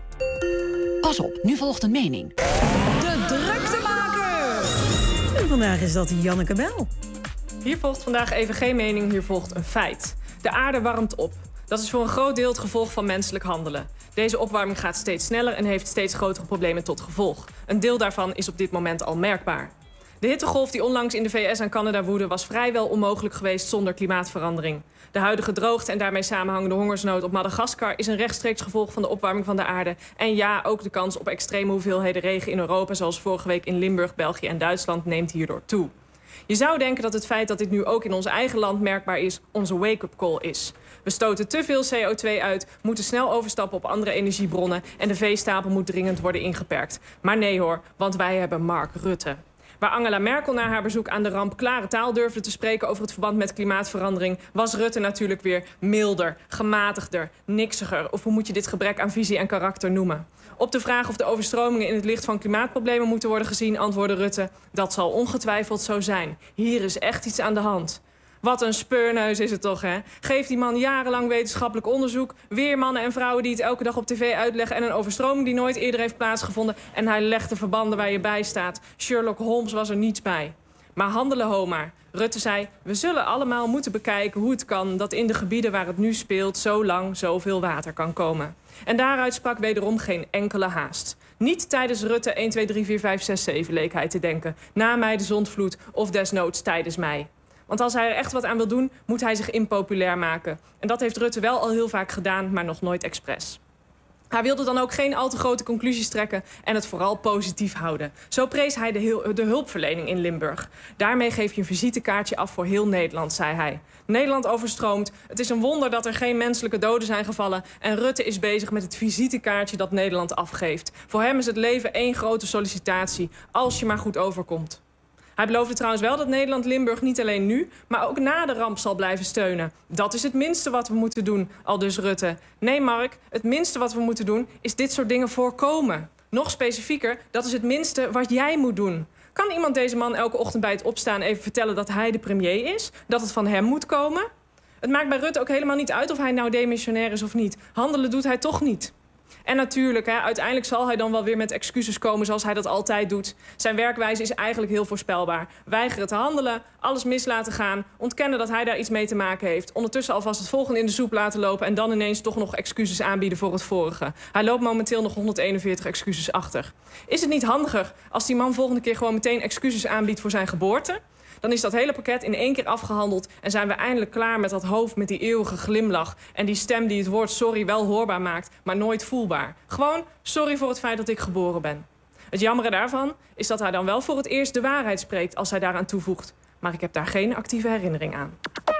Pas op, nu volgt een mening. De druktemaker! En vandaag is dat Janneke Bijl. Hier volgt vandaag even geen mening, hier volgt een feit. De aarde warmt op. Dat is voor een groot deel het gevolg van menselijk handelen. Deze opwarming gaat steeds sneller en heeft steeds grotere problemen tot gevolg. Een deel daarvan is op dit moment al merkbaar. De hittegolf die onlangs in de V S en Canada woedde was vrijwel onmogelijk geweest zonder klimaatverandering. De huidige droogte en daarmee samenhangende hongersnood op Madagaskar is een rechtstreeks gevolg van de opwarming van de aarde. En ja, ook de kans op extreme hoeveelheden regen in Europa, zoals vorige week in Limburg, België en Duitsland, neemt hierdoor toe. Je zou denken dat het feit dat dit nu ook in ons eigen land merkbaar is, onze wake-up call is. We stoten te veel C O twee uit, moeten snel overstappen op andere energiebronnen en de veestapel moet dringend worden ingeperkt. Maar nee hoor, want wij hebben Mark Rutte. Waar Angela Merkel na haar bezoek aan de ramp klare taal durfde te spreken over het verband met klimaatverandering, was Rutte natuurlijk weer milder, gematigder, niksiger, of hoe moet je dit gebrek aan visie en karakter noemen? Op de vraag of de overstromingen in het licht van klimaatproblemen moeten worden gezien, antwoordde Rutte: dat zal ongetwijfeld zo zijn. Hier is echt iets aan de hand. Wat een speurneus is het toch, hè? Geeft die man jarenlang wetenschappelijk onderzoek, weer mannen en vrouwen die het elke dag op tv uitleggen en een overstroming die nooit eerder heeft plaatsgevonden en hij legt de verbanden waar je bij staat. Sherlock Holmes was er niets bij. Maar handelen ho maar. Rutte zei: we zullen allemaal moeten bekijken hoe het kan dat in de gebieden waar het nu speelt zo lang zoveel water kan komen. En daaruit sprak wederom geen enkele haast. Niet tijdens Rutte één, twee, drie, vier, vijf, zes, zeven leek hij te denken. Na mij de zondvloed of desnoods tijdens mij. Want als hij er echt wat aan wil doen, moet hij zich impopulair maken. En dat heeft Rutte wel al heel vaak gedaan, maar nog nooit expres. Hij wilde dan ook geen al te grote conclusies trekken en het vooral positief houden. Zo prees hij de, heel, de hulpverlening in Limburg. Daarmee geef je een visitekaartje af voor heel Nederland, zei hij. Nederland overstroomt. Het is een wonder dat er geen menselijke doden zijn gevallen. En Rutte is bezig met het visitekaartje dat Nederland afgeeft. Voor hem is het leven één grote sollicitatie, als je maar goed overkomt. Hij beloofde trouwens wel dat Nederland Limburg niet alleen nu, maar ook na de ramp zal blijven steunen. Dat is het minste wat we moeten doen, aldus Rutte. Nee, Mark, het minste wat we moeten doen is dit soort dingen voorkomen. Nog specifieker, dat is het minste wat jij moet doen. Kan iemand deze man elke ochtend bij het opstaan even vertellen dat hij de premier is? Dat het van hem moet komen? Het maakt bij Rutte ook helemaal niet uit of hij nou demissionair is of niet. Handelen doet hij toch niet. En natuurlijk, hè, uiteindelijk zal hij dan wel weer met excuses komen zoals hij dat altijd doet. Zijn werkwijze is eigenlijk heel voorspelbaar. Weigeren te handelen, alles mis laten gaan, ontkennen dat hij daar iets mee te maken heeft. Ondertussen alvast het volgende in de soep laten lopen en dan ineens toch nog excuses aanbieden voor het vorige. Hij loopt momenteel nog honderdeenenveertig excuses achter. Is het niet handiger als die man volgende keer gewoon meteen excuses aanbiedt voor zijn geboorte? Dan is dat hele pakket in één keer afgehandeld en zijn we eindelijk klaar met dat hoofd met die eeuwige glimlach en die stem die het woord sorry wel hoorbaar maakt, maar nooit voelbaar. Gewoon sorry voor het feit dat ik geboren ben. Het jammere daarvan is dat hij dan wel voor het eerst de waarheid spreekt als hij daaraan toevoegt. Maar ik heb daar geen actieve herinnering aan.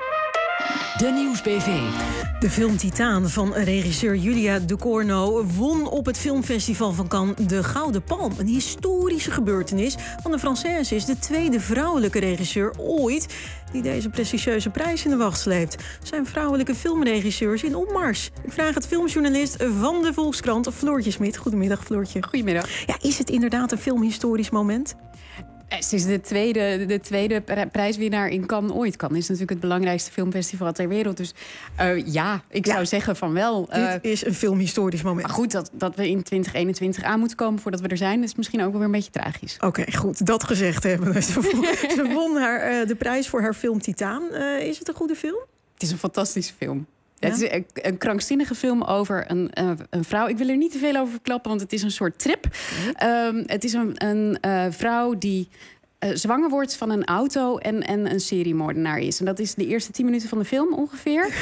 De Nieuwsbv. De film Titaan van regisseur Julia Ducournau won op het filmfestival van Cannes de Gouden Palm. Een historische gebeurtenis, want de Française is de tweede vrouwelijke regisseur ooit die deze prestigieuze prijs in de wacht sleept. Zijn vrouwelijke filmregisseurs in opmars. Ik vraag het filmjournalist van de Volkskrant, Floortje Smit. Goedemiddag, Floortje. Goedemiddag. Ja, is het inderdaad een filmhistorisch moment? Ze is de tweede, de tweede prijswinnaar in Cannes ooit. Cannes is natuurlijk het belangrijkste filmfestival ter wereld. Dus uh, ja, ik ja. zou zeggen van wel. Uh, Dit is een filmhistorisch moment. Maar goed, dat, dat we in twintig eenentwintig aan moeten komen voordat we er zijn, is misschien ook wel weer een beetje tragisch. Oké, okay, goed. Dat gezegd hebben. Ze won, ze won haar, uh, de prijs voor haar film Titaan. Uh, is het een goede film? Het is een fantastische film. Ja? Het is een, een krankzinnige film over een, uh, een vrouw. Ik wil er niet te veel over verklappen, want het is een soort trip. Mm-hmm. Um, het is een, een uh, vrouw die uh, zwanger wordt van een auto en, en een seriemoordenaar is. En dat is de eerste tien minuten van de film ongeveer.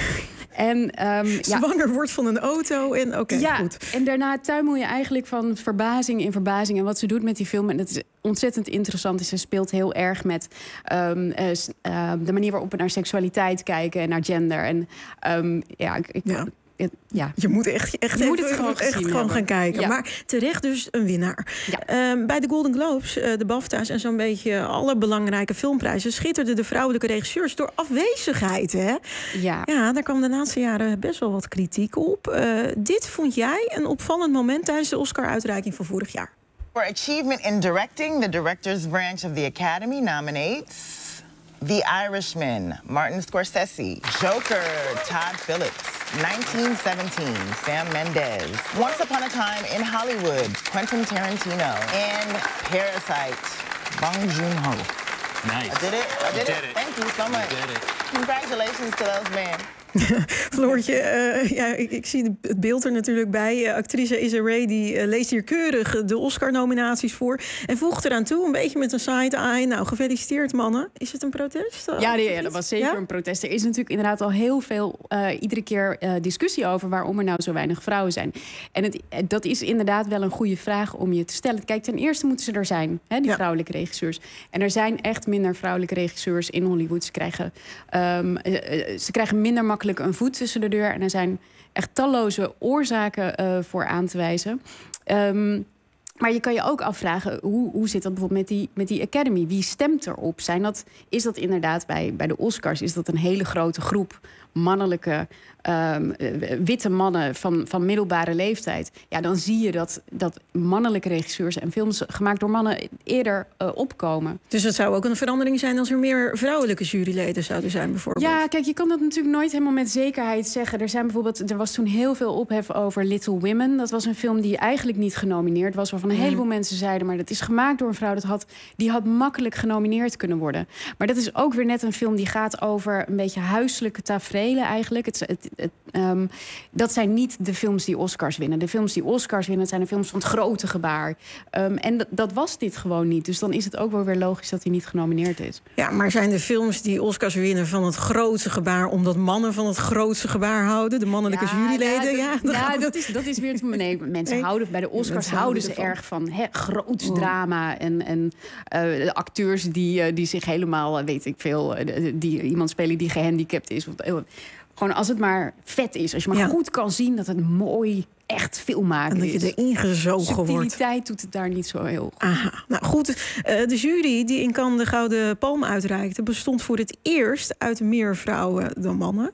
En, um, Zwanger ja. wordt van een auto en oké, okay, ja, goed. En daarna tuimel je eigenlijk van verbazing in verbazing. En wat ze doet met die film, en dat is ontzettend interessant, is ze speelt heel erg met um, uh, uh, de manier waarop we naar seksualiteit kijken en naar gender. En um, ja, ik... ik ja. Ja. Je moet echt, echt, je even, moet het gewoon, echt gewoon gaan kijken. Ja. Maar terecht dus een winnaar. Ja. Um, bij de Golden Globes, uh, de BAFTA's en zo'n beetje alle belangrijke filmprijzen schitterden de vrouwelijke regisseurs door afwezigheid. Hè? Ja. ja, daar kwam de laatste jaren best wel wat kritiek op. Uh, dit vond jij een opvallend moment tijdens de Oscar-uitreiking van vorig jaar. For achievement in directing, the director's branch of the Academy nominates The Irishman, Martin Scorsese, Joker, Todd Phillips, nineteen seventeen, Sam Mendes, Once Upon a Time in Hollywood, Quentin Tarantino, and Parasite, Bong Joon-ho. Nice. I did it. I did, you it. did it. Thank you so much. You did it. Congratulations to those men. Floortje, uh, ja, ik, ik zie het beeld er natuurlijk bij. Uh, actrice Issa Rae die uh, leest hier keurig de Oscar-nominaties voor. En voegt eraan toe, een beetje met een side-eye. Nou, gefeliciteerd mannen. Is het een protest? Ja, ja, ja, dat was zeker ja? een protest. Er is natuurlijk inderdaad al heel veel, uh, iedere keer uh, discussie over waarom er nou zo weinig vrouwen zijn. En het, dat is inderdaad wel een goede vraag om je te stellen. Kijk, ten eerste moeten ze er zijn, hè, die ja. vrouwelijke regisseurs. En er zijn echt minder vrouwelijke regisseurs in Hollywood. Ze krijgen, um, uh, ze krijgen minder makkelijk een voet tussen de deur. En er zijn echt talloze oorzaken uh, voor aan te wijzen. Um, maar je kan je ook afvragen, hoe, hoe zit dat bijvoorbeeld met die, met die Academy? Wie stemt erop? Zijn dat, is dat inderdaad bij, bij de Oscars? Is dat een hele grote groep mannelijke, um, witte mannen van, van middelbare leeftijd? Ja, dan zie je dat, dat mannelijke regisseurs en films gemaakt door mannen eerder uh, opkomen. Dus het zou ook een verandering zijn als er meer vrouwelijke juryleden zouden zijn, bijvoorbeeld? Ja, kijk, je kan dat natuurlijk nooit helemaal met zekerheid zeggen. Er zijn bijvoorbeeld, er was toen heel veel ophef over Little Women. Dat was een film die eigenlijk niet genomineerd was, waarvan een mm. heleboel mensen zeiden, maar dat is gemaakt door een vrouw, dat had, die had makkelijk genomineerd kunnen worden. Maar dat is ook weer net een film die gaat over een beetje huiselijke taferelen eigenlijk. Het, het, het, um, dat zijn niet de films die Oscars winnen. De films die Oscars winnen, zijn de films van het grote gebaar. Um, en d- dat was dit gewoon niet. Dus dan is het ook wel weer logisch dat hij niet genomineerd is. Ja, maar zijn de films die Oscars winnen van het grootste gebaar omdat mannen van het grootste gebaar houden? De mannelijke ja, juryleden? Ja, ja, ja dat, is, dat is weer... Nee, mensen nee. houden bij de Oscars ja, houden ze erg van he, groots drama. En, en uh, de acteurs die, uh, die zich helemaal, weet ik veel, uh, die iemand spelen die gehandicapt is. Of, uh, gewoon als het maar vet is. Als je maar ja. goed kan zien dat het mooi, echt filmmaken is. En dat je erin gezogen wordt. Subtiliteit doet het daar niet zo heel goed. Aha. Nou goed, uh, de jury die in Cannes de Gouden Palm uitreikte bestond voor het eerst uit meer vrouwen dan mannen.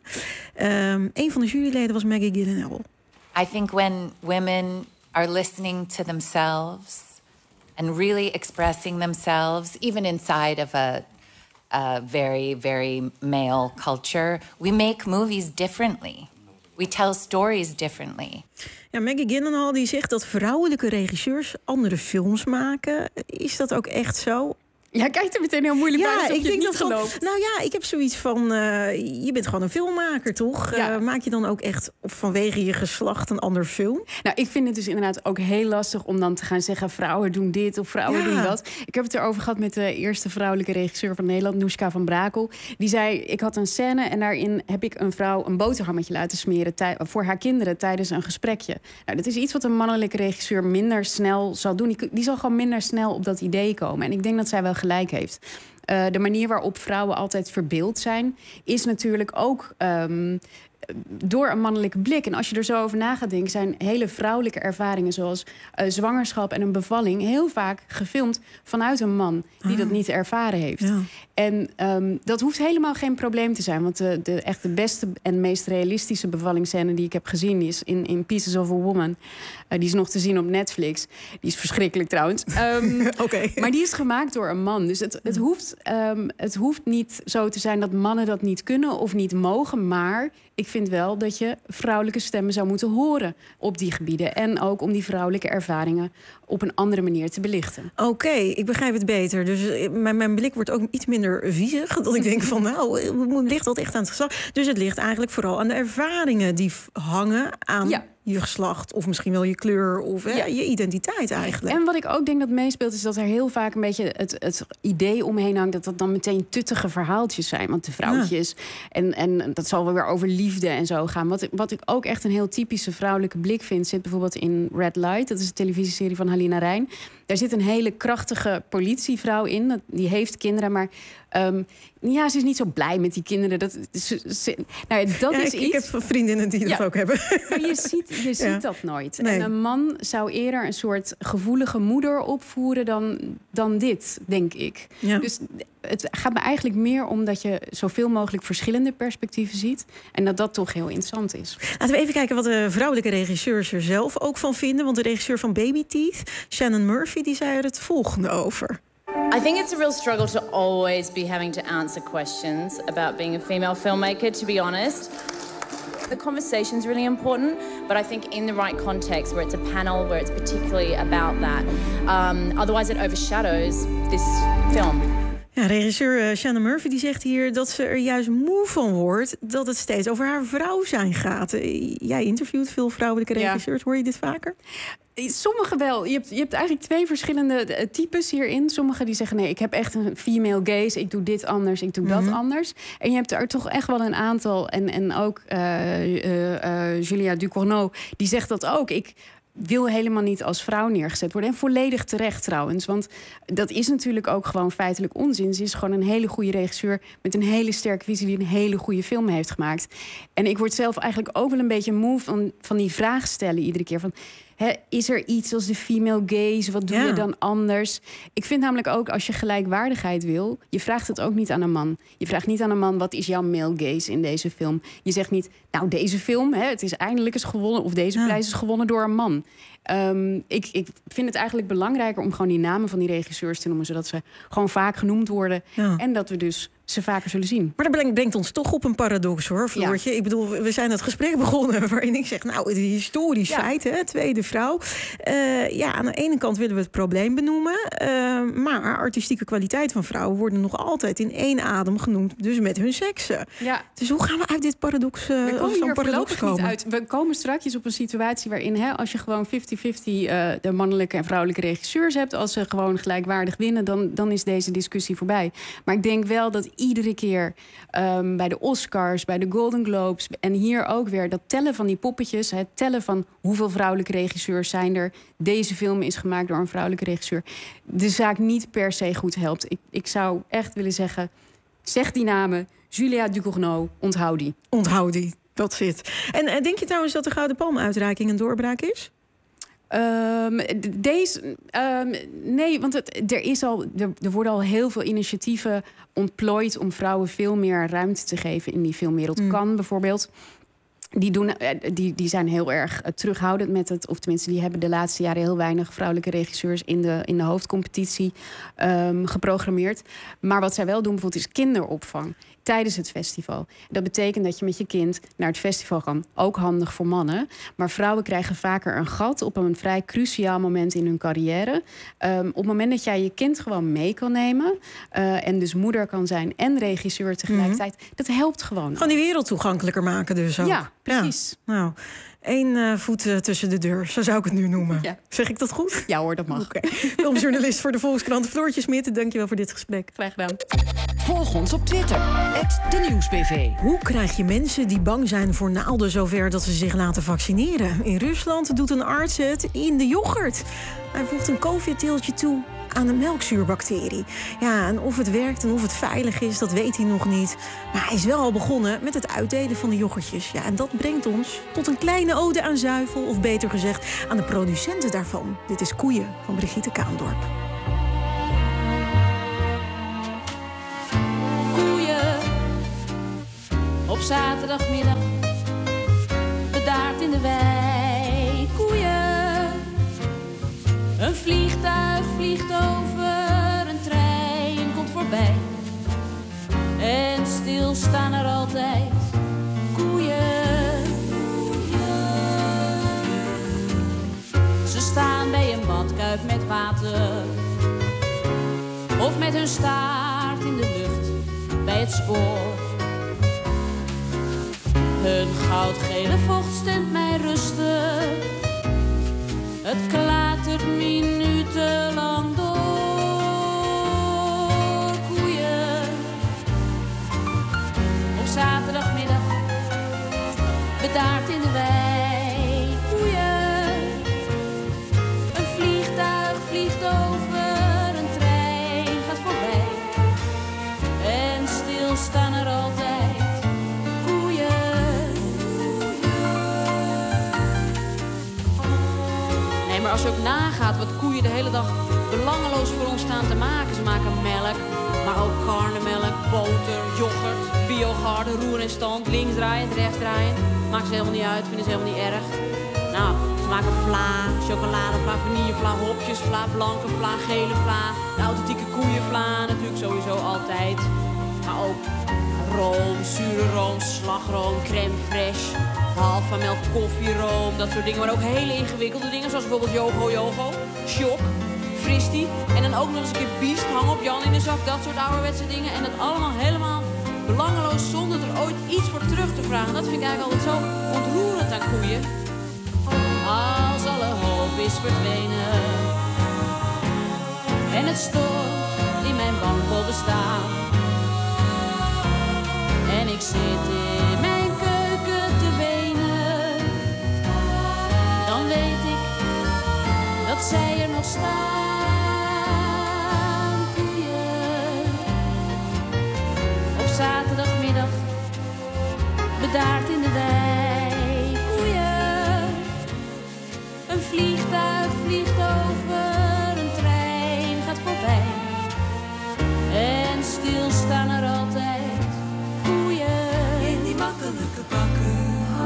Um, een van de juryleden was Maggie Gyllenhaal. I think when women are listening to themselves and really expressing themselves, even inside of a Uh, very, very male culture, we make movies differently. We tell stories differently. Ja, Maggie Gyllenhaal die zegt dat vrouwelijke regisseurs andere films maken. Is dat ook echt zo? Ja, kijkt er meteen heel moeilijk ja, bij, ik je denk het niet dat gelooft. Van, nou ja, ik heb zoiets van, uh, je bent gewoon een filmmaker, toch? Ja. Uh, maak je dan ook echt vanwege je geslacht een ander film? Nou, ik vind het dus inderdaad ook heel lastig om dan te gaan zeggen, vrouwen doen dit of vrouwen ja. doen dat. Ik heb het erover gehad met de eerste vrouwelijke regisseur van Nederland, Noeska van Brakel. Die zei, ik had een scène en daarin heb ik een vrouw een boterhammetje laten smeren tij- voor haar kinderen tijdens een gesprekje. Nou, dat is iets wat een mannelijke regisseur minder snel zal doen. Die, die zal gewoon minder snel op dat idee komen. En ik denk dat zij wel gelijk heeft. Uh, de manier waarop vrouwen altijd verbeeld zijn, is natuurlijk ook um, door een mannelijke blik. En als je er zo over na gaat denken, zijn hele vrouwelijke ervaringen zoals uh, zwangerschap en een bevalling heel vaak gefilmd vanuit een man die ah. dat niet ervaren heeft. Ja. En um, dat hoeft helemaal geen probleem te zijn. Want de, de echt de beste en meest realistische bevallingsscène die ik heb gezien is in, in Pieces of a Woman. Uh, die is nog te zien op Netflix. Die is verschrikkelijk trouwens. Um, okay. Maar die is gemaakt door een man. Dus het, het, hoeft, um, het hoeft niet zo te zijn dat mannen dat niet kunnen of niet mogen. Maar ik vind wel dat je vrouwelijke stemmen zou moeten horen op die gebieden. En ook om die vrouwelijke ervaringen op een andere manier te belichten. Oké, okay, ik begrijp het beter. Dus mijn, mijn blik wordt ook iets minder viezig. Dat ik denk van, nou, ligt dat echt aan het geslacht? Dus het ligt eigenlijk vooral aan de ervaringen die hangen aan... Ja. je geslacht of misschien wel je kleur of hè, Ja. je identiteit eigenlijk. En wat ik ook denk dat meespeelt is dat er heel vaak een beetje het, het idee omheen hangt dat dat dan meteen tuttige verhaaltjes zijn. Want de vrouwtjes en, en dat zal wel weer over liefde en zo gaan. Wat, wat ik ook echt een heel typische vrouwelijke blik vind, zit bijvoorbeeld in Red Light. Dat is een televisieserie van Halina Reijn. Daar zit een hele krachtige politievrouw in. Dat- Die heeft kinderen, maar um, ja, ze is niet zo blij met die kinderen. Dat, ze, ze- nou ja, dat Ja, is ik, iets. ik heb vriendinnen die Ja. dat ook hebben. Maar je ziet, je ziet Ja. dat nooit. Nee. En een man zou eerder een soort gevoelige moeder opvoeren dan, dan dit, denk ik. Ja. Dus het gaat me eigenlijk meer om dat je zoveel mogelijk verschillende perspectieven ziet. En dat dat toch heel interessant is. Laten we even kijken wat de vrouwelijke regisseurs er zelf ook van vinden. Want de regisseur van Baby Teeth, Shannon Murphy, die zei er het volgende over. I think it's a real struggle to always be having to answer questions about being a female filmmaker, to be honest. The conversation's really important, but I think in the right context, where it's a panel, where it's particularly about that. Um, otherwise it overshadows this film. Ja, regisseur eh, Shannon Murphy die zegt hier dat ze er juist moe van wordt dat het steeds over haar vrouw zijn gaat. Eh, Jij interviewt veel vrouwelijke Ja. regisseurs, hoor je dit vaker? Sommige wel. Je hebt, je hebt eigenlijk twee verschillende eh, types hierin. Sommigen die zeggen nee, ik heb echt een female gaze. Ik doe dit anders, ik doe dat Mhm. anders. En je hebt er toch echt wel een aantal. En, en ook eh, eh, eh, Julia Ducournau, die zegt dat ook. Ik wil helemaal niet als vrouw neergezet worden. En volledig terecht trouwens. Want dat is natuurlijk ook gewoon feitelijk onzin. Ze is gewoon een hele goede regisseur met een hele sterke visie die een hele goede film heeft gemaakt. En ik word zelf eigenlijk ook wel een beetje moe van, van die vraag stellen iedere keer. Van, hè, is er iets als de female gaze? Wat doe Ja. je dan anders? Ik vind namelijk ook, als je gelijkwaardigheid wil, je vraagt het ook niet aan een man. Je vraagt niet aan een man, wat is jouw male gaze in deze film? Je zegt niet, nou, deze film, hè, het is eindelijk eens gewonnen, of deze Ja. prijs is gewonnen door een man. Um, ik, ik vind het eigenlijk belangrijker om gewoon die namen van die regisseurs te noemen, zodat ze gewoon vaak genoemd worden. Ja. En dat we dus ze vaker zullen zien. Maar dat brengt, brengt ons toch op een paradox, hoor, Floortje. Ik bedoel, we zijn het gesprek begonnen waarin ik zeg, nou, het is historisch Ja. feit, hè, tweede vrouw. Uh, ja, aan de ene kant willen we het probleem benoemen, uh, maar artistieke kwaliteit van vrouwen worden nog altijd in één adem genoemd, dus met hun seksen. Ja. Dus hoe gaan we uit dit paradox, uh, We komen zo'n hier paradox voorlopig komen? niet uit. We komen straks op een situatie waarin, hè, als je gewoon vijftig vijftig uh, de mannelijke en vrouwelijke regisseurs hebt, als ze gewoon gelijkwaardig winnen, dan, dan is deze discussie voorbij. Maar ik denk wel dat iedere keer um, bij de Oscars, bij de Golden Globes en hier ook weer dat tellen van die poppetjes, het tellen van hoeveel vrouwelijke regisseurs zijn er. Deze film is gemaakt door een vrouwelijke regisseur. De zaak niet per se goed helpt. Ik, ik zou echt willen zeggen, zeg die namen. Julia Ducournau, onthoud die. Onthoud die, dat zit. En uh, denk je trouwens dat de Gouden Palmuitreiking een doorbraak is? Um, deze, um, nee, want het, er, is al, er, er worden al heel veel initiatieven ontplooid om vrouwen veel meer ruimte te geven in die filmwereld. Mm. Kan bijvoorbeeld. Die, doen, die, die zijn heel erg terughoudend met het. Of tenminste, die hebben de laatste jaren heel weinig vrouwelijke regisseurs in de, in de hoofdcompetitie um, geprogrammeerd. Maar wat zij wel doen bijvoorbeeld is kinderopvang tijdens het festival. Dat betekent dat je met je kind naar het festival kan. Ook handig voor mannen. Maar vrouwen krijgen vaker een gat op een vrij cruciaal moment in hun carrière. Um, op het moment dat jij je kind gewoon mee kan nemen. Uh, en dus moeder kan zijn en regisseur tegelijkertijd. Mm-hmm. Dat helpt gewoon. Gewoon die wereld toegankelijker maken dus ook. Ja, precies. Ja. Nou, één uh, voet uh, tussen de deur. Zo zou ik het nu noemen. Ja. Zeg ik dat goed? Ja hoor, dat mag. Okay. Filmjournalist voor de Volkskrant, Floortje Smit. Dankjewel voor dit gesprek. Graag gedaan. Volg ons op Twitter, at de Nieuwsbv. Hoe krijg je mensen die bang zijn voor naalden zover dat ze zich laten vaccineren? In Rusland doet een arts het in de yoghurt. Hij voegt een COVID-teeltje toe aan een melkzuurbacterie. Ja, en of het werkt en of het veilig is, dat weet hij nog niet. Maar hij is wel al begonnen met het uitdelen van de yoghurtjes. Ja, en dat brengt ons tot een kleine ode aan zuivel, of beter gezegd aan de producenten daarvan. Dit is Koeien van Brigitte Kaandorp. Koeien op zaterdagmiddag, bedaard in de wei. Koeien, een vliegtuig vliegt over, een trein komt voorbij. En stil staan er altijd koeien. Ze staan bij een badkuip met water, of met hun staart in de lucht bij het spoor. Hun goudgele vocht stemt mij en rustig. Het klatert minutenlang door. Koeien op zaterdagmiddag, bedaard in de wei. Koeien, een vliegtuig vliegt over, een trein gaat voorbij. En stil staan er altijd koeien. Nee, maar als je ook nagaat wat koeien de hele dag belangeloos voor ons staan te maken. Ze maken melk, maar ook karnemelk, boter, yoghurt, biogarde, roer en stand, linksdraaiend, rechtsdraaiend. Maakt ze helemaal niet uit, vinden ze helemaal niet erg. Nou, ze maken vla, chocoladevla, vanillevla, hopjesvla, blanke vla, gele vla. De authentieke koeienvla, natuurlijk sowieso altijd. Maar ook room, zure room, slagroom, crème fraîche, halva melk, koffieroom, dat soort dingen. Maar ook hele ingewikkelde dingen, zoals bijvoorbeeld yogo yogo, shock, fristie. En dan ook nog eens een keer biest, hang op Jan in de zak, dat soort ouderwetse dingen. En dat allemaal helemaal belangeloos, zonder er ooit iets voor terug te vragen. Dat vind ik eigenlijk altijd zo ontroerend aan koeien. Als alle hoop is verdwenen en het stoort in mijn wankel bestaan, en ik zit in mijn keuken te wenen, dan weet ik dat zij er nog staan. Koeien op zaterdagmiddag, bedaard in de wei. Koeien, een vliegtuig vliegt over, een trein gaat voorbij. En stil staan er altijd koeien in die makkelijke bakken.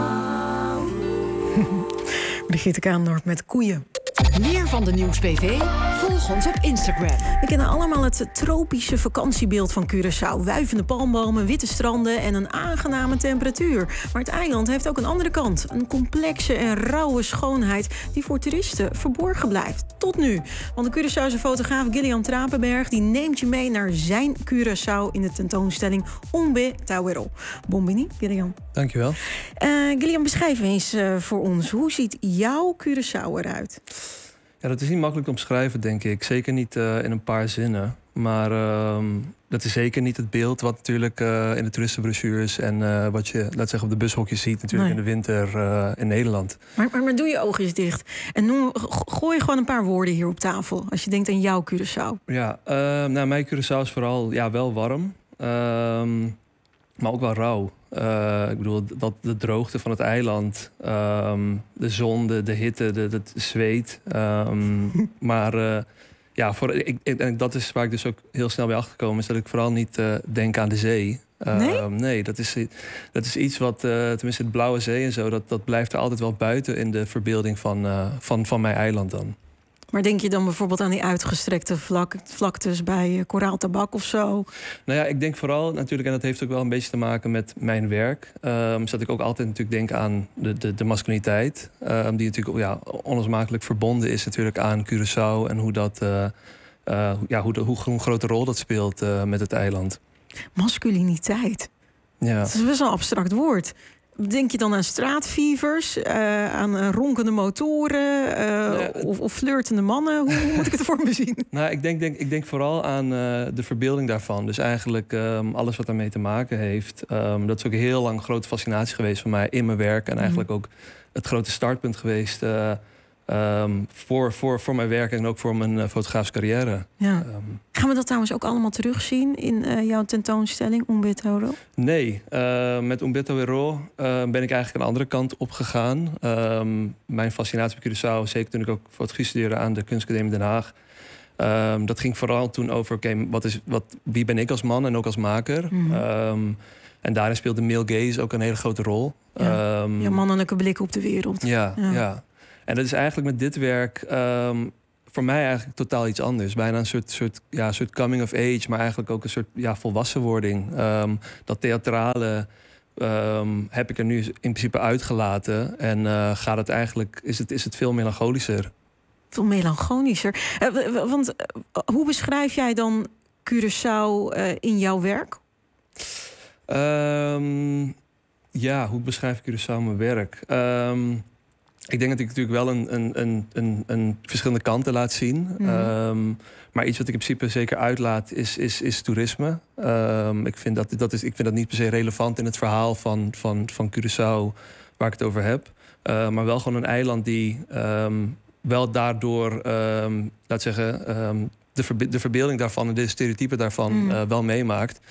Brigitte Kaandorp met koeien. Meer van de Nieuws-P V? Volg ons op Instagram. We kennen allemaal het tropische vakantiebeeld van Curaçao. Wuivende palmbomen, witte stranden en een aangename temperatuur. Maar het eiland heeft ook een andere kant. Een complexe en rauwe schoonheid die voor toeristen verborgen blijft. Tot nu. Want de Curaçaose fotograaf Gillian Trapenberg die neemt je mee naar zijn Curaçao in de tentoonstelling Ombe Tauero. Bombini, Gillian. Dankjewel. Uh, Gillian, beschrijf eens uh, voor ons. Hoe ziet jouw Curaçao eruit? Ja, dat is niet makkelijk te omschrijven, denk ik. Zeker niet uh, in een paar zinnen. Maar uh, dat is zeker niet het beeld wat natuurlijk uh, in de toeristenbrochures en uh, wat je, laat zeggen, op de bushokjes ziet natuurlijk nee. in de winter uh, in Nederland. Maar, maar, maar doe je oogjes dicht en noem, gooi gewoon een paar woorden hier op tafel als je denkt aan jouw Curaçao. Ja, uh, nou, mijn Curaçao is vooral ja, wel warm, uh, maar ook wel rauw. Uh, ik bedoel, dat, de droogte van het eiland, um, de zon, de, de hitte, de, het zweet. Um, maar uh, ja, voor, ik, ik, en dat is waar ik dus ook heel snel bij achtergekomen is, dat ik vooral niet uh, denk aan de zee. Uh, nee? Nee, dat is, dat is iets wat, uh, tenminste de Blauwe Zee en zo, dat, dat blijft er altijd wel buiten in de verbeelding van, uh, van, van mijn eiland dan. Maar denk je dan bijvoorbeeld aan die uitgestrekte vlak, vlaktes bij Koraaltabak of zo? Nou ja, ik denk vooral natuurlijk, en dat heeft ook wel een beetje te maken met mijn werk, um, is dat ik ook altijd natuurlijk denk aan de, de, de masculiniteit. Um, die natuurlijk ja, onlosmakelijk verbonden is natuurlijk aan Curaçao en hoe dat, uh, uh, ja, hoe, de, hoe een grote rol dat speelt uh, met het eiland. Masculiniteit? Ja. Dat is best wel een abstract woord. Denk je dan aan straatvivers, uh, aan uh, ronkende motoren uh, ja, of, of flirtende mannen? Hoe, hoe moet ik het voor me zien? Nou, ik denk, denk, ik denk vooral aan uh, de verbeelding daarvan. Dus eigenlijk um, alles wat daarmee te maken heeft. Um, dat is ook heel lang een grote fascinatie geweest voor mij in mijn werk. En eigenlijk ook het grote startpunt geweest uh, um, voor, voor, voor mijn werk en ook voor mijn uh, fotografische carrière. Ja. Um, Gaan we dat trouwens ook allemaal terugzien in uh, jouw tentoonstelling Ombe Tauero? Nee, uh, met Ombe Tauero uh, ben ik eigenlijk een andere kant op gegaan. Um, mijn fascinatie bij Curaçao, zeker toen ik ook fotografie studeerde aan de Kunstacademie Den Haag. Um, dat ging vooral toen over, oké, okay, wat is, wat, wie ben ik als man en ook als maker? Mm-hmm. Um, en daarin speelde male gaze ook een hele grote rol. Ja, um, je mannelijke blik op de wereld. Ja, ja. ja. En dat is eigenlijk met dit werk um, voor mij eigenlijk totaal iets anders. Bijna een soort, soort, ja, soort coming of age, maar eigenlijk ook een soort ja, volwassenwording. Um, dat theatrale um, heb ik er nu in principe uitgelaten. En uh, gaat het eigenlijk, is, het, is het veel melancholischer. Veel melancholischer. Uh, want uh, hoe beschrijf jij dan Curaçao uh, in jouw werk? Um, ja, hoe beschrijf ik Curaçao mijn werk? Um, ik denk dat ik natuurlijk wel een, een, een, een, een verschillende kanten laat zien. Mhm. Um, maar iets wat ik in principe zeker uitlaat is, is, is toerisme. Um, ik, vind dat, dat is, ik vind dat niet per se relevant in het verhaal van, van, van Curaçao waar ik het over heb. Uh, maar wel gewoon een eiland die um, wel daardoor, um, laat zeggen, um, de, verbe- de verbeelding daarvan en de stereotypen daarvan Mm. uh, wel meemaakt.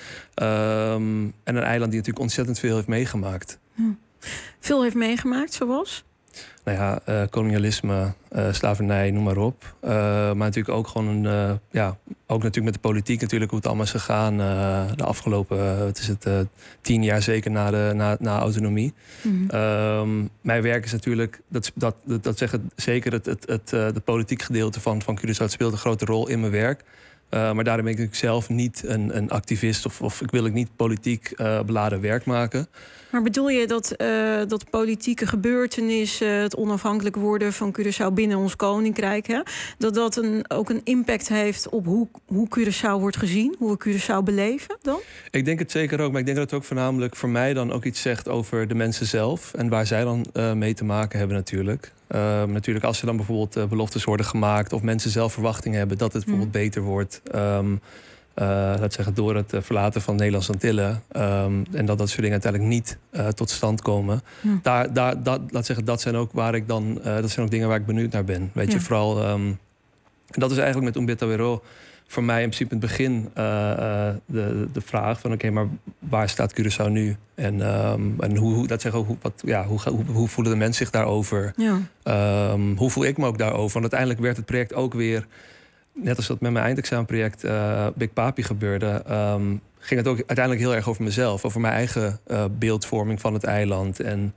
Um, en een eiland die natuurlijk ontzettend veel heeft meegemaakt. Hmm. Veel heeft meegemaakt, zoals? Nou ja, uh, kolonialisme, uh, slavernij, noem maar op. Uh, maar natuurlijk ook gewoon een, uh, ja, ook natuurlijk met de politiek natuurlijk hoe het allemaal is gegaan uh, de afgelopen, uh, wat is het, uh, tien jaar zeker na, de, na, na autonomie. Mhm. Um, mijn werk is natuurlijk, dat, dat, dat, dat zeggen zeker het, het, het, uh, het politiek gedeelte van, van Curaçao. Het speelt een grote rol in mijn werk. Uh, maar daarom ben ik natuurlijk zelf niet een, een activist of, of ik wil ik niet politiek uh, beladen werk maken. Maar bedoel je dat, uh, dat politieke gebeurtenissen, het onafhankelijk worden van Curaçao binnen ons koninkrijk, hè, dat dat een, ook een impact heeft op hoe, hoe Curaçao wordt gezien, hoe we Curaçao beleven dan? Ik denk het zeker ook, maar ik denk dat het ook voornamelijk voor mij dan ook iets zegt over de mensen zelf en waar zij dan uh, mee te maken hebben natuurlijk. Uh, natuurlijk als er dan bijvoorbeeld uh, beloftes worden gemaakt of mensen zelf verwachtingen hebben dat het bijvoorbeeld mm. beter wordt. Um, Uh, laat zeggen, door het uh, verlaten van Nederlandse Antillen. Um, en dat dat soort dingen uiteindelijk niet uh, tot stand komen. Hm. Daar, daar, dat, laat zeggen, dat zijn ook waar ik dan. Uh, dat zijn ook dingen waar ik benieuwd naar ben. Weet Ja. je, vooral. Um, dat is eigenlijk met Umbita Wero voor mij in principe in het begin uh, uh, de, de vraag van oké, okay, maar waar staat Curaçao nu? En, um, en hoe, hoe dat zeggen, hoe, wat, ja, hoe, hoe, hoe voelen de mensen zich daarover? Ja. Um, hoe voel ik me ook daarover? Want uiteindelijk werd het project ook weer. Net als dat met mijn eindexamenproject uh, Big Papi gebeurde, um, ging het ook uiteindelijk heel erg over mezelf. Over mijn eigen uh, beeldvorming van het eiland. En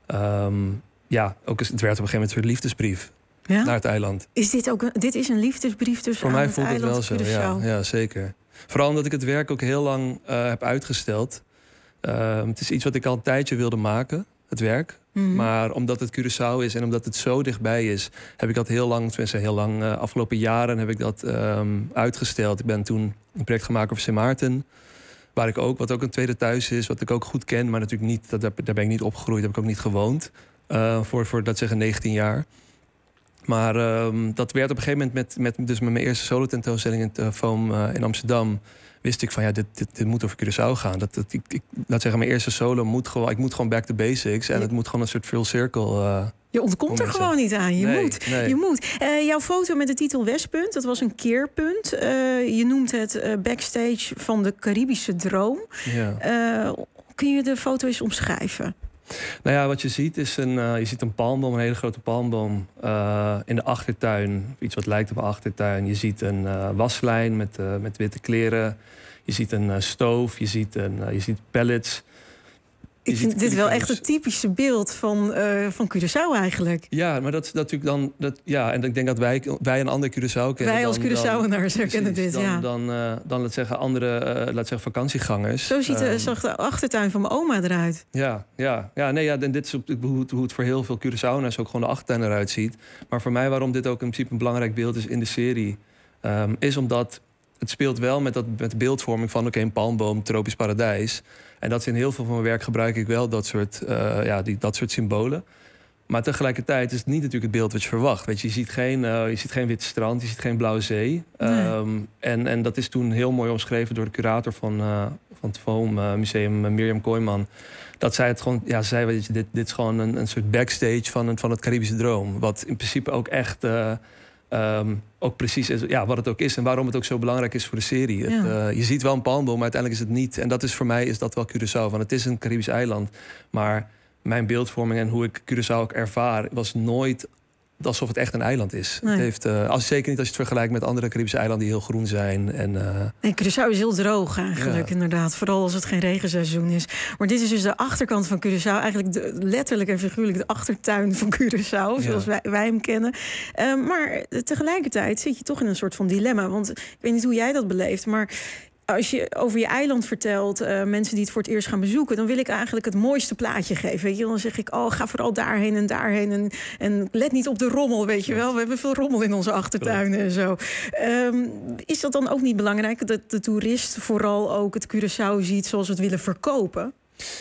um, ja, ook is, het werd op een gegeven moment een soort liefdesbrief Ja? naar het eiland. Is dit ook een, dit is een liefdesbrief tussen Voor aan mij het voelt het wel eiland zo, Curaçao? ja, ja, zeker. Vooral omdat ik het werk ook heel lang uh, heb uitgesteld. Uh, het is iets wat ik al een tijdje wilde maken, het werk. Mhm. Maar omdat het Curaçao is en omdat het zo dichtbij is, heb ik dat heel lang, tenminste heel lang, uh, afgelopen jaren heb ik dat um, uitgesteld. Ik ben toen een project gemaakt over Sint Maarten, waar ik ook, wat ook een tweede thuis is, wat ik ook goed ken, maar natuurlijk niet, dat, daar ben ik niet opgegroeid, heb ik ook niet gewoond. Uh, voor, voor, dat zeggen, negentien jaar. Maar um, dat werd op een gegeven moment met, met, dus met mijn eerste solo-tentoonstelling in het uh, Foam uh, in Amsterdam. Wist ik van ja, dit, dit, dit moet over Curaçao gaan. Dat, dat, ik, ik, laat zeggen, mijn eerste solo moet gewoon, ik moet gewoon back to basics. En Ja. het moet gewoon een soort full circle. Uh, Je ontkomt er gewoon niet aan. Je Nee, moet. nee. Je moet. Uh, jouw foto met de titel Westpunt, dat was een keerpunt. Uh, je noemt het uh, backstage van de Caribische droom. ja. Uh, kun je de foto eens omschrijven? Nou ja, wat je ziet is een, uh, je ziet een palmboom, een hele grote palmboom uh, in de achtertuin. Iets wat lijkt op een achtertuin. Je ziet een uh, waslijn met, uh, met witte kleren. Je ziet een uh, stoof, je ziet, een, uh, je ziet pallets. Je Ik ziet vind dit wel kulikens. echt het typische beeld van, uh, van Curaçao eigenlijk. Ja, maar dat is natuurlijk dan. Dat, ja, en ik denk dat wij, wij een ander Curaçao kennen. Wij als dan- dan- Curaçaoënaars herkennen precies, dit, dan, ja. Dan, uh, dan laat zeggen, andere uh, laat zeggen, vakantiegangers. Zo ziet de, Um, zag de achtertuin van mijn oma eruit. Ja, ja, ja, nee, ja, en dit is op- hoe, het- hoe het voor heel veel Curaçaoënaars ook gewoon de achtertuin eruit ziet. Maar voor mij, waarom dit ook in principe een belangrijk beeld is in de serie, um, is omdat het speelt wel met, dat, met de beeldvorming van oké, een palmboom, tropisch paradijs. En dat is in heel veel van mijn werk gebruik ik wel dat soort, uh, ja, die, dat soort symbolen. Maar tegelijkertijd is het niet natuurlijk het beeld wat je verwacht. Weet je, je ziet geen, uh, je ziet geen wit strand, je ziet geen blauwe zee. Nee. Um, en, en dat is toen heel mooi omschreven door de curator van, uh, van het Foam uh, Museum, uh, Mirjam Kooijman. Dat zij het gewoon, ja, zei, weet je, dit, dit is gewoon een, een soort backstage van, een, van het Caribische droom. Wat in principe ook echt uh, um, ook precies is, ja, wat het ook is en waarom het ook zo belangrijk is voor de serie. Ja. Het, uh, je ziet wel een palmboom, maar uiteindelijk is het niet. En dat is voor mij is dat wel Curaçao. Want het is een Caribisch eiland, maar mijn beeldvorming en hoe ik Curaçao ook ervaar, was nooit alsof het echt een eiland is. Nee. Het heeft, uh, als, zeker niet als je het vergelijkt met andere Caribische eilanden die heel groen zijn. En, uh, En Curaçao is heel droog eigenlijk, Ja. inderdaad. Vooral als het geen regenseizoen is. Maar dit is dus de achterkant van Curaçao. Eigenlijk de, letterlijk en figuurlijk de achtertuin van Curaçao. Zoals Ja. wij, wij hem kennen. Uh, maar tegelijkertijd zit je toch in een soort van dilemma. Want ik weet niet hoe jij dat beleeft, maar als je over je eiland vertelt, uh, mensen die het voor het eerst gaan bezoeken, dan wil ik eigenlijk het mooiste plaatje geven. Weet je? Dan zeg ik, oh, ga vooral daarheen en daarheen. En, en let niet op de rommel, weet je wel. We hebben veel rommel in onze achtertuinen en zo. Um, is dat dan ook niet belangrijk dat de toerist vooral ook het Curaçao ziet zoals we het willen verkopen?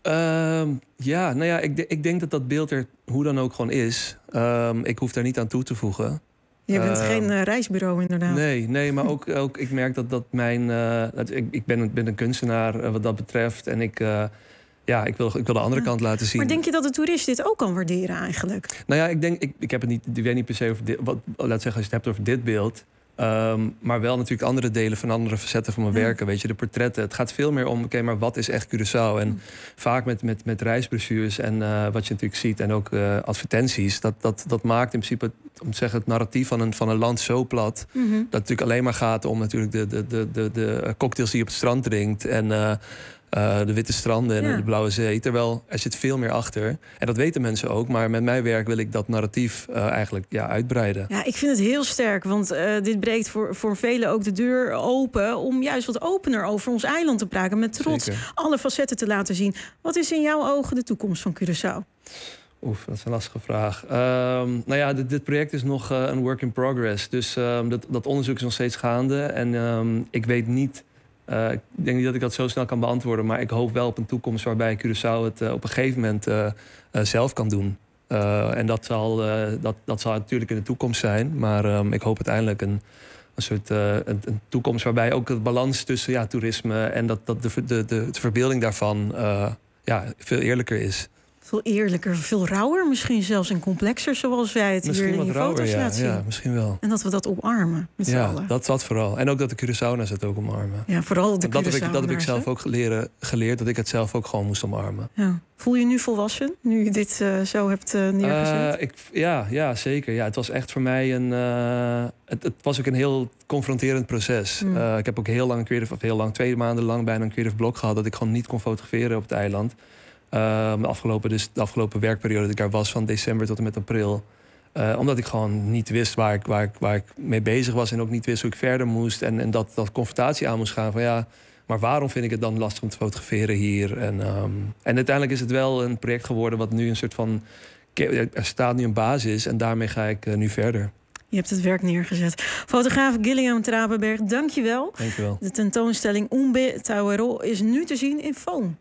Uh, ja, nou ja, ik, de, ik denk dat dat beeld er hoe dan ook gewoon is. Um, ik hoef daar niet aan toe te voegen. Je bent uh, geen uh, reisbureau inderdaad. Nee, nee maar ook, ook ik merk dat, dat mijn... Uh, dat, ik, ik ben, ben een kunstenaar uh, wat dat betreft. En ik, uh, ja, ik, wil, ik wil de andere ja. kant laten zien. Maar denk je dat de toerist dit ook kan waarderen eigenlijk? Nou ja, ik denk... Ik, ik heb het niet, ik weet niet per se over dit... Wat, laat zeggen, als je het hebt over dit beeld... Um, maar wel natuurlijk andere delen van andere facetten van mijn ja. werken. Weet je, de portretten. Het gaat veel meer om, oké, okay, maar wat is echt Curaçao? En ja. vaak met, met, met reisbrochures en uh, wat je natuurlijk ziet... en ook uh, advertenties, dat, dat, dat maakt in principe... om te zeggen, het narratief van een, van een land zo plat... Mm-hmm. dat het natuurlijk alleen maar gaat om natuurlijk de, de, de, de, de cocktails die je op het strand drinkt... en uh, uh, de witte stranden en ja. de blauwe zee. Terwijl er zit veel meer achter. En dat weten mensen ook. Maar met mijn werk wil ik dat narratief uh, eigenlijk ja, uitbreiden. Ja, ik vind het heel sterk. Want uh, dit breekt voor, voor velen ook de deur open... om juist wat opener over ons eiland te praten. Met trots Zeker. alle facetten te laten zien. Wat is in jouw ogen de toekomst van Curaçao? Oef, dat is een lastige vraag. Um, nou ja, dit, dit project is nog uh, een work in progress. Dus um, dat, dat onderzoek is nog steeds gaande. En um, ik weet niet... Uh, ik denk niet dat ik dat zo snel kan beantwoorden... maar ik hoop wel op een toekomst waarbij Curaçao het uh, op een gegeven moment uh, uh, zelf kan doen. Uh, en dat zal, uh, dat, dat zal natuurlijk in de toekomst zijn. Maar um, ik hoop uiteindelijk een, een soort uh, een, een toekomst... waarbij ook de balans tussen ja, toerisme en dat, dat de, de, de, de verbeelding daarvan uh, ja, veel eerlijker is. Veel eerlijker, veel rauwer misschien zelfs en complexer... zoals wij het misschien hier in je rauwer, foto's ja, laten zien. Ja, misschien wel. En dat we dat omarmen met z'n ja, allen. Dat, dat vooral. En ook dat de Curaçao'na's het ook omarmen. Ja, vooral de Curaçao'na's. Dat heb ik, dat heb ik zelf ook geleerd, geleerd, dat ik het zelf ook gewoon moest omarmen. Ja. Voel je nu volwassen, nu je dit uh, zo hebt uh, neergezet? Uh, ik, ja, ja, zeker. Ja, het was echt voor mij een... Uh, het, het was ook een heel confronterend proces. Mm. Uh, ik heb ook heel lang, een creative, of heel lang, twee maanden lang... bijna een creative blok gehad... dat ik gewoon niet kon fotograferen op het eiland... Uh, de, afgelopen, dus de afgelopen werkperiode dat ik daar was, van december tot en met april. Uh, omdat ik gewoon niet wist waar ik, waar, ik, waar ik mee bezig was... en ook niet wist hoe ik verder moest. En, en dat, dat confrontatie aan moest gaan van ja... maar waarom vind ik het dan lastig om te fotograferen hier? En, um, en uiteindelijk is het wel een project geworden... wat nu een soort van... er staat nu een basis en daarmee ga ik uh, nu verder. Je hebt het werk neergezet. Fotograaf Gilliam Trapenberg, dank je wel. Dank je wel. De tentoonstelling Umbe Tauero is nu te zien in Foam.